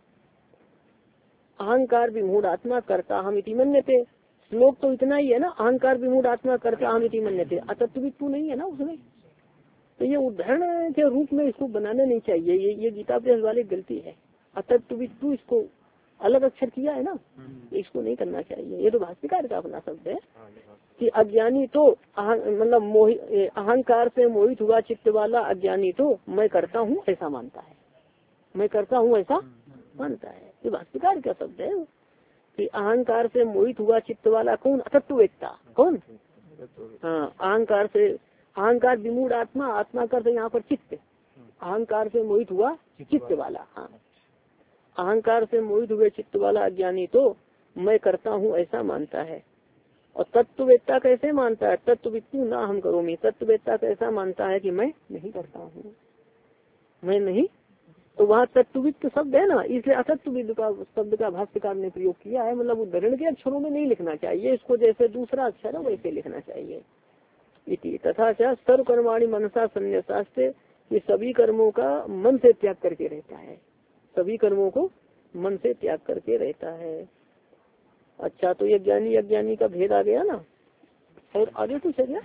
अहंकार विमूढ़ आत्मा करता हम इति मन्यते, श्लोक तो इतना ही है ना, अहंकार विमूढ़ आत्मा करता हम इति मन्यते, अतत्व वित्तु नहीं है ना उसमें। तो ये उदाहरण के रूप में इसको बनाना नहीं चाहिए, ये ये गीता प्रेस वाली गलती है। अतत्व वित्तु इसको अलग अक्षर किया है ना, इसको नहीं करना चाहिए। ये तो भाष्यकार का अपना शब्द है कि अज्ञानी तो मतलब मोहि अहंकार से मोहित हुआ चित्त वाला अज्ञानी तो मैं करता हूँ ऐसा मानता है, मैं करता हूँ ऐसा मानता है। ये भाष्यकार का शब्द है कि अहंकार से मोहित हुआ चित्त वाला कौन? अतत्ववेत्ता। कौन? हाँ, अहंकार से अहंकार विमूढ़ आत्मा, आत्मा करते यहाँ पर चित्त, अहंकार से मोहित हुआ चित्त वाला। हाँ, अहंकार से मोहित हुए चित्त वाला अज्ञानी तो मैं करता हूँ ऐसा मानता है। और तत्ववेत्ता कैसे मानता है? तत्ववित्तु ना हम करोमी, तत्ववेत्ता कैसा मानता है कि मैं नहीं करता हूँ, मैं नहीं। तो वहाँ तत्ववित्त शब्द है ना, इसलिए अतत्वविद का शब्द का भाष्यकार ने प्रयोग किया है। मतलब उदाहरण के अक्षरों में नहीं लिखना चाहिए इसको, जैसे दूसरा अक्षर है वैसे लिखना चाहिए। इति तथा क्या सर्व कर्माणि मनसा संन्यासास्ते, ये सभी कर्मों का मन से त्याग करके रहता है, सभी कर्मों को मन से त्याग करके रहता है। अच्छा, तो ये ज्ञानी अज्ञानी का भेद आ गया ना। और आगे कुछ है क्या?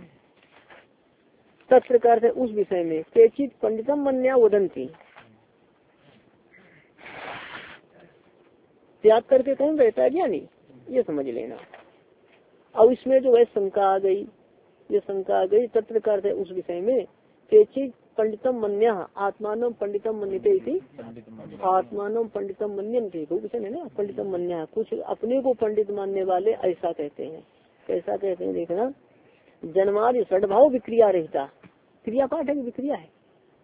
तत् प्रकार से उस विषय में केचित पंडितम मन्या वदंती, त्याग करके कौन रहता है? ज्ञानी, ये समझ लेना। अब इसमें जो है शंका आ गई, ये शंका आ गई तत् प्रकार से उस विषय में केचित पंडितम मन्या आत्मानम पंडितम मन्यते इति, आत्मानम पंडितम मन्यन्ते है ना, पंडितम मन्या, कुछ अपने को पंडित मानने वाले ऐसा कहते हैं। कैसा कहते हैं देखना, जन्मादि सद्भाव विक्रिया रहता, क्रिया पाठ है कि विक्रिया है?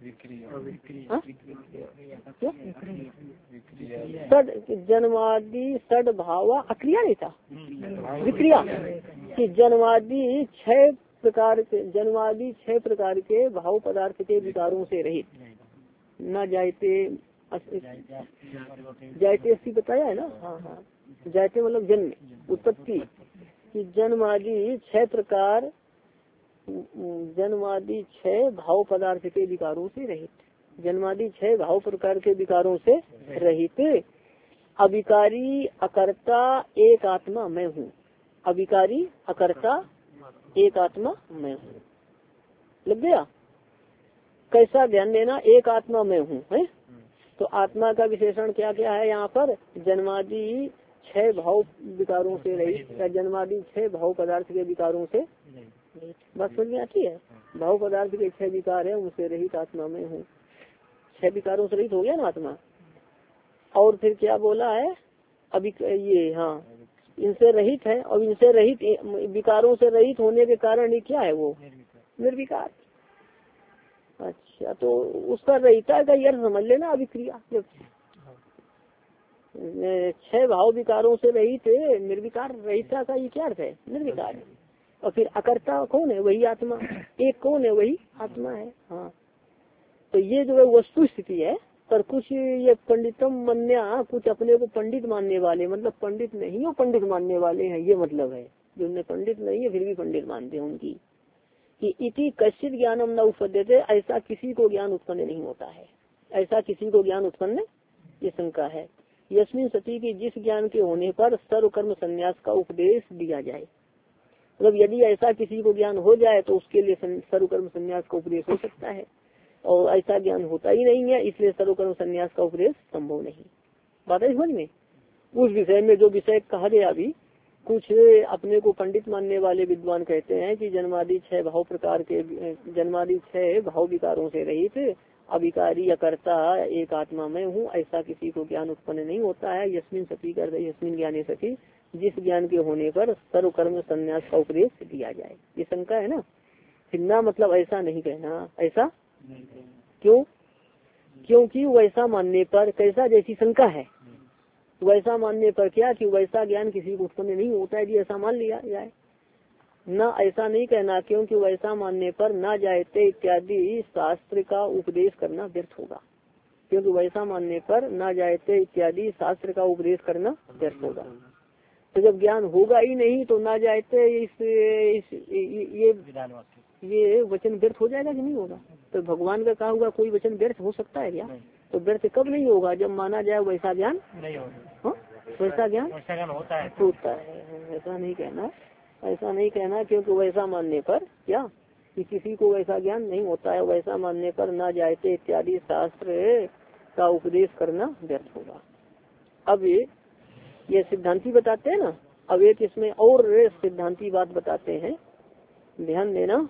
सद जन्मादि सद्भाव अक्रिया रहता, विक्रिया कि जन्मादि छह प्रकार के जन्मादि छह प्रकार के भाव पदार्थ के विकारों से रहित, न जायते जायते अस्सी बताया है ना। हाँ हाँ, जायते मतलब जन्म उत्पत्ति, कि जन्मादि छह प्रकार जन्मादि छह भाव पदार्थ के विकारों से रहित, जन्मादि छह भाव प्रकार के विकारों से रहित, अविकारी अकर्ता एक आत्मा मैं हूँ, अविकारी अकर्ता एक आत्मा मैं हूँ। लग गया? कैसा ध्यान देना, एक आत्मा मैं हूँ है। तो आत्मा का विशेषण क्या क्या है यहाँ पर? जन्मादि छह भाव विकारों से रहित, या जन्मादि छह भाव पदार्थ के विकारों से बात समझ में आती है। भाव पदार्थ के छह विकार है, उनसे रहित आत्मा में हूँ। छह विकारों से रहित हो गया ना आत्मा। और फिर क्या बोला है अभी ये, हाँ इनसे रहित है, और इनसे रहित विकारों से रहित होने के कारण ये क्या है, वो निर्विकार। अच्छा, तो उसका रहिता का यह समझ लेना अभिक्रिया। जब छह भाव विकारों से रहित निर्विकार, रहिता का ये क्या अर्थ है, निर्विकार है। और फिर अकर्ता कौन है, वही आत्मा। एक कौन है, वही आत्मा है। हाँ, तो ये जो है वस्तु स्थिति है। पर कुछ ये पंडितम मन्या, कुछ अपने को पंडित मानने वाले, मतलब पंडित नहीं हो पंडित मानने वाले हैं, ये मतलब है। जो उन्हें पंडित नहीं है फिर भी पंडित मानते हैं उनकी, कि इति कश्चित ज्ञानम न उपपद्यते, ऐसा किसी को ज्ञान उत्पन्न नहीं होता है। ऐसा किसी को ज्ञान उत्पन्न, ये शंका है। यस्मिन सती की जिस ज्ञान के होने पर सर्व कर्म संन्यास का उपदेश दिया जाए, मतलब यदि ऐसा किसी को ज्ञान हो जाए तो उसके लिए सर्व कर्म संन्यास का उपदेश हो सकता है। और ऐसा ज्ञान होता ही नहीं है, इसलिए सर्व कर्म संन्यास का उपदेश संभव नहीं। बात है समझ में। उस विषय में जो विषय कहा गया अभी, कुछ अपने को पंडित मानने वाले विद्वान कहते हैं कि जन्मादि छह भाव प्रकार के, जन्मादि छह भाव विकारों से रहित अभिकारी अकर्ता एक आत्मा में हूँ, ऐसा किसी को ज्ञान उत्पन्न नहीं होता है। यस्मिन सती कर यस्मिन ज्ञाने सती, जिस ज्ञान के होने पर सर्व कर्म संन्यास का उपदेश दिया जाए। ये शंका है ना। फिर ना मतलब ऐसा नहीं कहना, ऐसा क्यों, क्योंकि वैसा मानने पर, कैसा जैसी शंका है, वैसा मानने पर क्या कि वैसा ज्ञान किसी को उत्पन्न नहीं होता है, ऐसा मान लिया जाए। न ऐसा नहीं कहना, क्योंकि वैसा मानने पर ना जायते इत्यादि शास्त्र का उपदेश करना व्यर्थ होगा। क्योंकि वैसा मानने पर ना जायते इत्यादि शास्त्र का उपदेश करना व्यर्थ होगा। तो जब ज्ञान होगा ही नहीं तो ना जायते इस, इस ये ये वचन व्यर्थ हो जाएगा कि नहीं होगा। तो भगवान का कहा हुआ कोई वचन व्यर्थ हो सकता है क्या? तो व्यर्थ कब नहीं होगा, जब माना जाए वैसा ज्ञान नहीं होगा। वैसा ज्ञान होता है, होता है। ऐसा नहीं कहना, ऐसा नहीं कहना, क्योंकि वैसा मानने पर क्या कि किसी को वैसा ज्ञान नहीं होता है। वैसा मानने पर ना जायते इत्यादि शास्त्र का उपदेश करना व्यर्थ होगा। अब ये सिद्धांती बताते हैं ना, अब एक इसमें और सिद्धांती बात बताते हैं, ध्यान देना।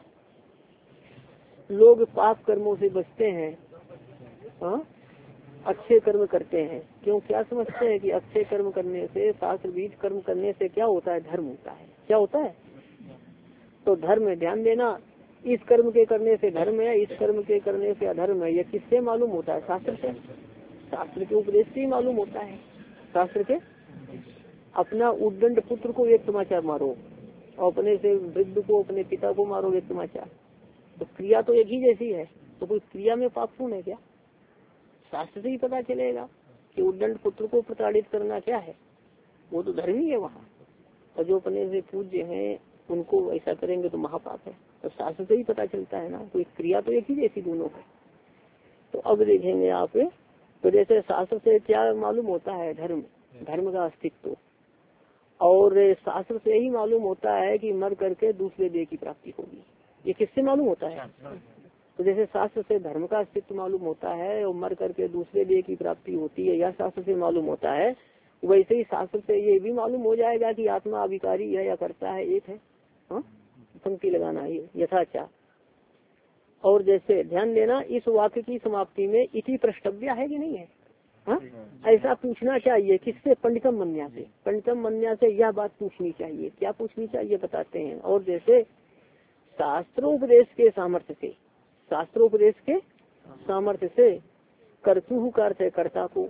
लोग पाप कर्मों से बचते हैं, हाँ अच्छे कर्म करते हैं। क्यों, क्या समझते हैं कि अच्छे कर्म करने से, शास्त्र विहित कर्म करने से क्या होता है, धर्म होता है। क्या होता है? तो धर्म है, ध्यान देना। इस कर्म के करने से धर्म है, इस कर्म के करने से अधर्म है। ये किससे मालूम होता है? शास्त्र से। शास्त्र के उपदेश से ही मालूम होता है। शास्त्र के, अपना उद्दंड पुत्र को एक तमाचा मारो, और अपने से वृद्ध को, अपने पिता को मारो एक तमाचा, तो क्रिया तो एक ही जैसी है। तो कोई क्रिया में पाप पूर्ण है क्या? शास्त्र से ही पता चलेगा कि उद्दंड पुत्र को प्रताड़ित करना क्या है, वो तो धर्म ही है वहाँ। और जो अपने से पूज्य हैं उनको ऐसा करेंगे तो महापाप है। तो शास्त्र से ही पता चलता है ना, कोई क्रिया तो एक ही जैसी दोनों है। तो अब देखेंगे आप, तो जैसे शास्त्र से क्या मालूम होता है, धर्म, धर्म का अस्तित्व। और शास्त्र से ही मालूम होता है कि मर करके दूसरे देह की प्राप्ति होगी। ये किससे मालूम होता है? तो जैसे शास्त्र से धर्म का अस्तित्व मालूम होता है और मर करके दूसरे देह की प्राप्ति होती है, या शास्त्र से मालूम होता है, वैसे ही शास्त्र से ये भी मालूम हो जाएगा कि आत्मा अभिकारी है या करता है, एक है। हाँ, पंक्ति लगाना ये यथाचार। और जैसे ध्यान देना, इस वाक्य की समाप्ति में इति प्रष्टव्य है कि नहीं है? हाँ, ऐसा पूछना चाहिए। किससे? पंडितम मन्या से। पंडितम मन्या से यह बात पूछनी चाहिए। क्या पूछनी चाहिए बताते हैं। और जैसे शास्त्रोपदेश के सामर्थ्य से, शास्त्रोपदेश के सामर्थ्य से कर्तु का अर्थ है कर्ता को,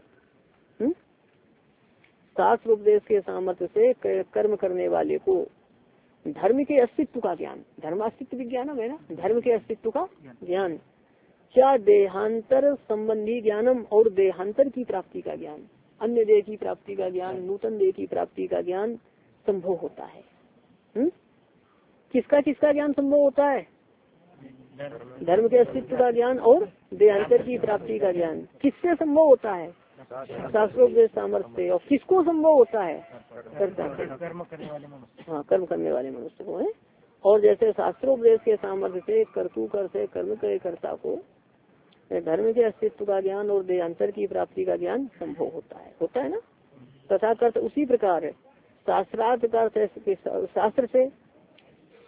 शास्त्रोपदेश के सामर्थ्य से कर्म करने वाले को धर्म के अस्तित्व का ज्ञान, धर्म अस्तित्व विज्ञानम है ना, धर्म के अस्तित्व का ज्ञान, क्या देहांतर संबंधी ज्ञानम, और देहांतर की प्राप्ति का ज्ञान, अन्य देह की प्राप्ति का ज्ञान, नूतन देह की प्राप्ति का ज्ञान संभव होता है। हुँ? किसका किसका ज्ञान संभव होता है? धर्म के अस्तित्व का ज्ञान और देहांतर की प्राप्ति का ज्ञान। किससे संभव होता है? शास्त्रोपदेश सामर्थ्य से। और किसको संभव होता है? कर्ता से, कर्म करने वाले मनुष्य। हाँ, कर्म करने वाले मनुष्य को है। और जैसे शास्त्रोपदेश के सामर्थ्य से कर्तु कर से कर्म के कर्ता को धर्म के अस्तित्व का ज्ञान और देहांतर की प्राप्ति का ज्ञान संभव होता है, होता है ना। तथा कर्त उसी प्रकार शास्त्रार्थ का शास्त्र से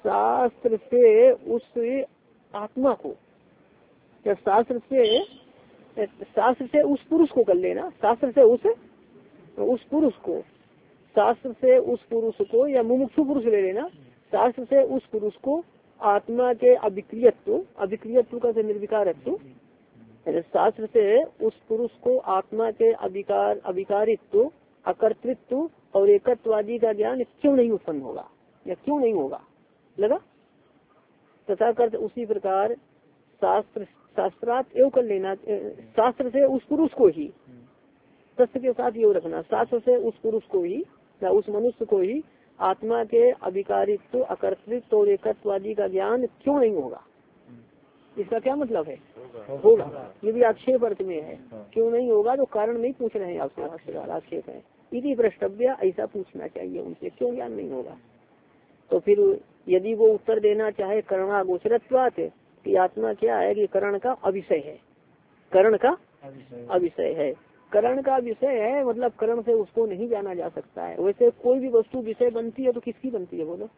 शास्त्र से उस आत्मा को, या शास्त्र से शास्त्र से उस पुरुष को कर लेना, शास्त्र से उस उस पुरुष को, शास्त्र से उस पुरुष को या मुमुक्षु पुरुष ले लेना, शास्त्र से उस पुरुष को आत्मा के अविक्रियत्व, अविक्रियत्व का से निर्विकारत्व, शास्त्र से उस पुरुष को आत्मा के अविकार अविकारित्व, अकर्तृत्व और एकत्वादी का ज्ञान क्यों नहीं उत्पन्न होगा, या क्यों नहीं होगा लगा। तथा कर्त उसी प्रकार शास्त्र शास्त्रार्थ एवं कर लेना, शास्त्र से उस पुरुष को ही, तथ्य के साथ योग रखना, शास्त्र से उस पुरुष को ही या उस मनुष्य को ही आत्मा के अविकारित्व, अकर्तृत्व और एकत्वादी का ज्ञान क्यों नहीं होगा। इसका क्या मतलब है, होगा। ये भी आक्षेप अर्थ में है, क्यों नहीं होगा, तो कारण नहीं पूछ रहे हैं आपसे, भाष्यकार आक्षेप है। इसी प्रष्टव्य, ऐसा पूछना चाहिए उनसे, क्यों ज्ञान नहीं होगा। तो फिर यदि वो उत्तर देना चाहे करणागोचरत्वात्, कि आत्मा क्या है कि करण का अविषय है, करण का अविषय है, करण का विषय है, मतलब करण से उसको नहीं जाना जा सकता है। वैसे कोई भी वस्तु विषय बनती है तो किसकी बनती है, बोलो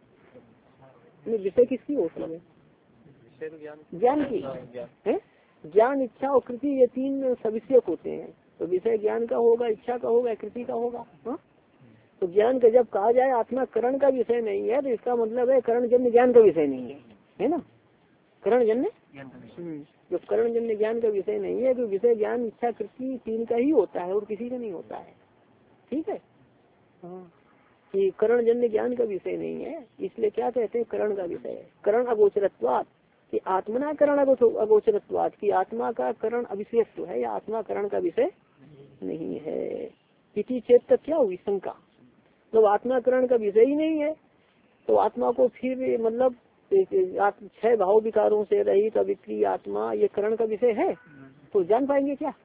विषय किसकी होती है, ज्ञान की है। ज्ञान, इच्छा और कृति, ये तीन सविषयक होते हैं। तो विषय ज्ञान का होगा, इच्छा का होगा, कृति का होगा। हा? तो ज्ञान का जब कहा जाए आत्मा करण का विषय नहीं है, तो इसका मतलब है करण जन्य ज्ञान का विषय नहीं है, है ना। करण जन्य जो करण जन्य ज्ञान का विषय नहीं है, तो विषय ज्ञान इच्छा कृति तीन का ही होता है और किसी का नहीं होता है। ठीक है, हाँ, कि करण जन्य ज्ञान का विषय नहीं है, इसलिए क्या कहते हैं करण का विषय है। करण अगोचरत्वात्, कि आत्मना करण अगोचरत्वात्, की आत्मा का करण अविषयत्व है या आत्मा करण का विषय नहीं है। इसी चेत तक क्या हुई शंका, तो आत्मा करण का विषय ही नहीं है, तो आत्मा को फिर मतलब छह भाव विकारों से रहित अविक्रिय आत्मा, ये करण का विषय है, तो जान पाएंगे क्या।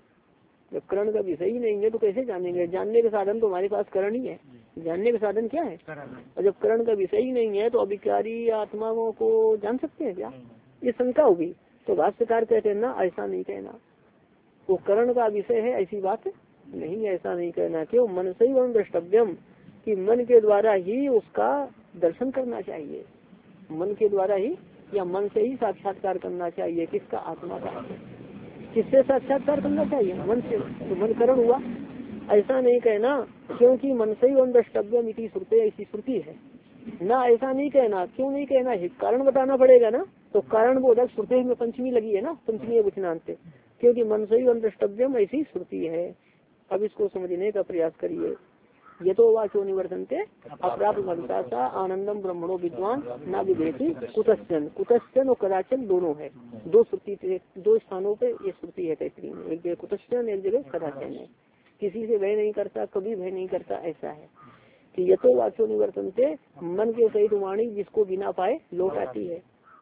जब करण का विषय ही नहीं है तो कैसे जानेंगे। जानने के साधन तो हमारे पास करण ही है, जानने के साधन क्या है, और जब करण का विषय ही नहीं है तो अविकारी आत्माओं को जान सकते हैं क्या, ये शंका होगी। तो भाष्यकार कहते हैं ना, ऐसा नहीं कहना, वो करण का विषय है ऐसी बात नहीं, ऐसा नहीं कहना। क्यों, मन से ही द्रष्टव्यम, कि मन के द्वारा ही उसका दर्शन करना चाहिए, मन के द्वारा ही या मन से ही साक्षात्कार करना चाहिए। किसका, आत्मा का। किससे साक्षात्कार करना चाहिए, मन से, तो मन करण हुआ। ऐसा नहीं कहना, क्योंकि मन से ही द्रष्टव्यम इति श्रुते, ऐसी श्रुति है ना, ऐसा नहीं कहना। क्यों नहीं कहना है, कारण बताना पड़ेगा ना। तो कारण बोधक श्रुते में पंचमी लगी है ना, पंचमी वचनांत, क्योंकि मन से ही द्रष्टव्यम ऐसी श्रुति है। अब इसको समझने का प्रयास करिए। ये तो वाचो निवर्तनते अप्राप्त मनसा आनंदम ब्रह्मणो विद्वान न विवेकी कुतश्चन, कुतश्चन और कदाचन दोनों है। दो श्रुति, दो स्थानों पे ये श्रुति है तैतरी में, एक जगह कुतश्चन, एक जगह कदाचन है। किसी से भय नहीं करता, कभी भय नहीं करता, ऐसा है कि ये तो वाचो निवर्तनते, मन के सहित वाणी जिसको बिना पाए लौट आती है।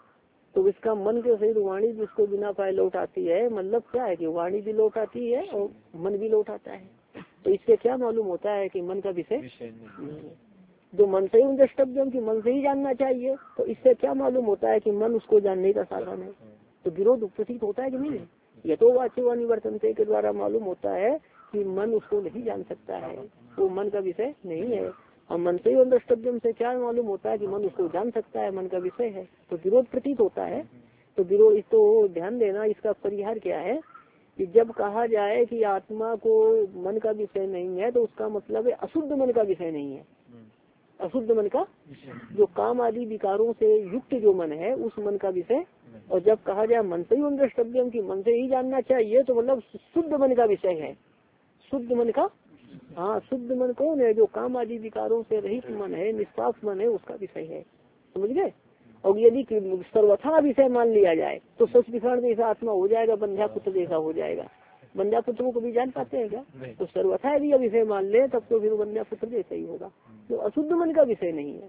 तो इसका मन के सहित वाणी जिसको बिना पाए लौट आती है, मतलब क्या है कि वाणी भी लौट आती है और मन भी लौट आता है। तो इससे क्या मालूम होता है कि मन का विषय नहीं, जो मन से ही द्रष्टव्यम की मन से ही जानना चाहिए। तो इससे क्या मालूम होता है कि मन उसको जानने का साधन है। तो विरोध प्रतीत होता है कि नहीं, ये तो वाच्य निवर्तनते के द्वारा मालूम होता है कि मन उसको नहीं जान सकता है, वो मन का विषय नहीं है। और मन से ही द्रष्टव्यम से क्या मालूम होता है कि मन उसको जान सकता है, मन का विषय है। तो विरोध प्रतीत होता है। तो विरोध, तो ध्यान देना, इसका परिहार क्या है कि जब कहा जाए कि आत्मा को मन का विषय नहीं है, तो उसका मतलब है अशुद्ध मन का विषय नहीं है। अशुद्ध मन का, जो काम आदि विकारों से युक्त जो मन है, उस मन का विषय। और जब कहा जाए मन से ही द्रष्टव्यम की मन से ही जानना चाहिए, तो मतलब शुद्ध मन का विषय है। शुद्ध मन का, हाँ, शुद्ध मन कौन है, जो काम आदि विकारों से रहित मन है, निष्पाप मन है, उसका विषय है। समझ गए। और यदि सर्वथा विषय मान लिया जाए तो सच विषाण जैसा आत्मा हो जाएगा, बंध्या पुत्र जैसा हो जाएगा। बंध्या पुत्र को कभी जान पाते हैं क्या, तो सर्वथा यदि यह विषय मान ले तब तो फिर बंध्या पुत्र जैसा ही होगा। तो अशुद्ध मन का विषय नहीं है,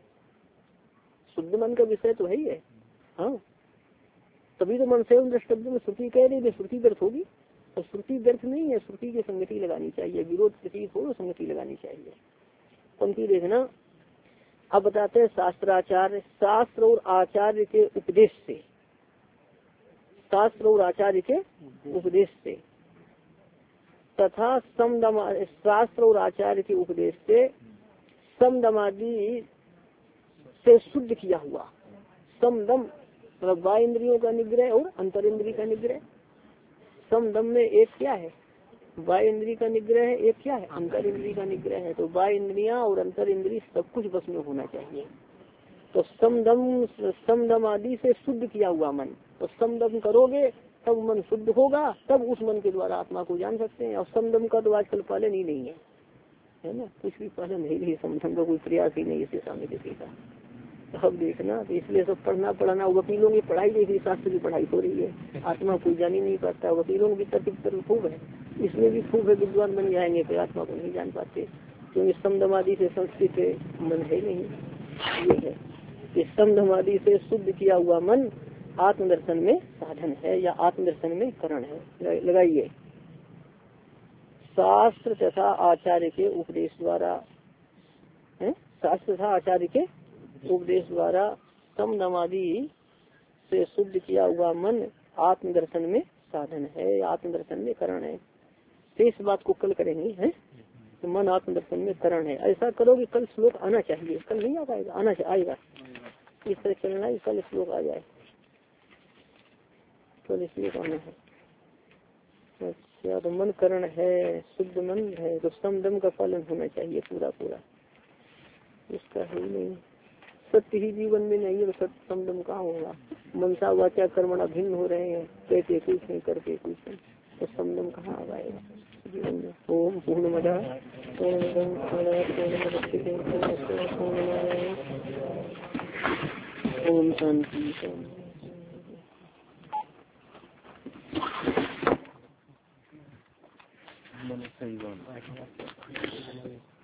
शुद्ध मन का विषय तो है ही है। हाँ, तभी तो मन से द्रष्टव्य में श्रुति कह रही है, श्रुति व्यर्थ होगी। और श्रुति व्यर्थ नहीं है, श्रुति की संगति लगानी चाहिए, विरोध प्रतीत हो संगति लगानी चाहिए। पंक्ति देखना। अब बताते हैं शास्त्राचार्य, शास्त्र और आचार्य के उपदेश से, शास्त्र और आचार्य के उपदेश से तथा समदम, शास्त्र और आचार्य के उपदेश से समदमादि से शुद्ध किया हुआ, सम दम मतलब बाह्य इंद्रियों का निग्रह और अंतर इंद्रिय का निग्रह। सम दम में एक क्या है, बाह्य इंद्रिय का निग्रह है, एक क्या है, अंतर इंद्रिय का निग्रह है। तो बाह्य इंद्रियां और अंतर इंद्रिय सब कुछ बस में होना चाहिए। तो समदम समदम आदि से शुद्ध किया हुआ मन, तो समदम करोगे तब मन शुद्ध होगा, तब उस मन के द्वारा आत्मा को जान सकते हैं। और समदम का तो आजकल पालन ही नहीं है, है ना, कुछ भी पालन है ही नहीं, समदम का कोई प्रयास ही नहीं इस दिशा में किसी का। तो अब देखना, तो इसलिए सब पढ़ना पढ़ाना, वकीलों की पढ़ाई देख रही, शास्त्र की पढ़ाई हो रही है, आत्मा को जान ही नहीं पाता। वकीलों की तर्क खूब है, इसमें भी खूब है, विद्वान बन जाएंगे फिर आत्मा को नहीं जान पाते, क्योंकि समदमादि से संस्कृत मन है नहीं। ये है कि समदमादि से शुद्ध किया हुआ मन आत्मदर्शन में साधन है या आत्मदर्शन में करण है। लगाइए, शास्त्र तथा आचार्य के उपदेश द्वारा, है शास्त्र तथा आचार्य के उपदेश द्वारा समदमादि से शुद्ध किया हुआ मन आत्मदर्शन में साधन है, आत्मदर्शन में करण है। तो इस बात को कल करेंगे, है तो मन आत्मदर्शन में करण है। ऐसा करो कि कल श्लोक आना चाहिए, कल नहीं आ पाएगा, आना आएगा, इस तरह चलना है, कल श्लोक आ जाए, कल श्लोक आना है। अच्छा, तो मन करण है, शुद्ध मन है, तो समदम का पालन होना चाहिए पूरा पूरा, इसका है ही नहीं। सत्य ही जीवन में नहीं है तो सत्य समदम कहाँ होगा। मनसा वाचा कर्मणा भिन्न हो रहे हैं, कहते कुछ नहीं करते कुछ नहीं, तो समदम कहाँ आ पाएगा जीवन में। ओम पूर्णमदा पूर्णमिदं पूर्णात् पूर्णमुदच्यते पूर्णस्य पूर्णमादाय ओम शांति शांति। सही बात।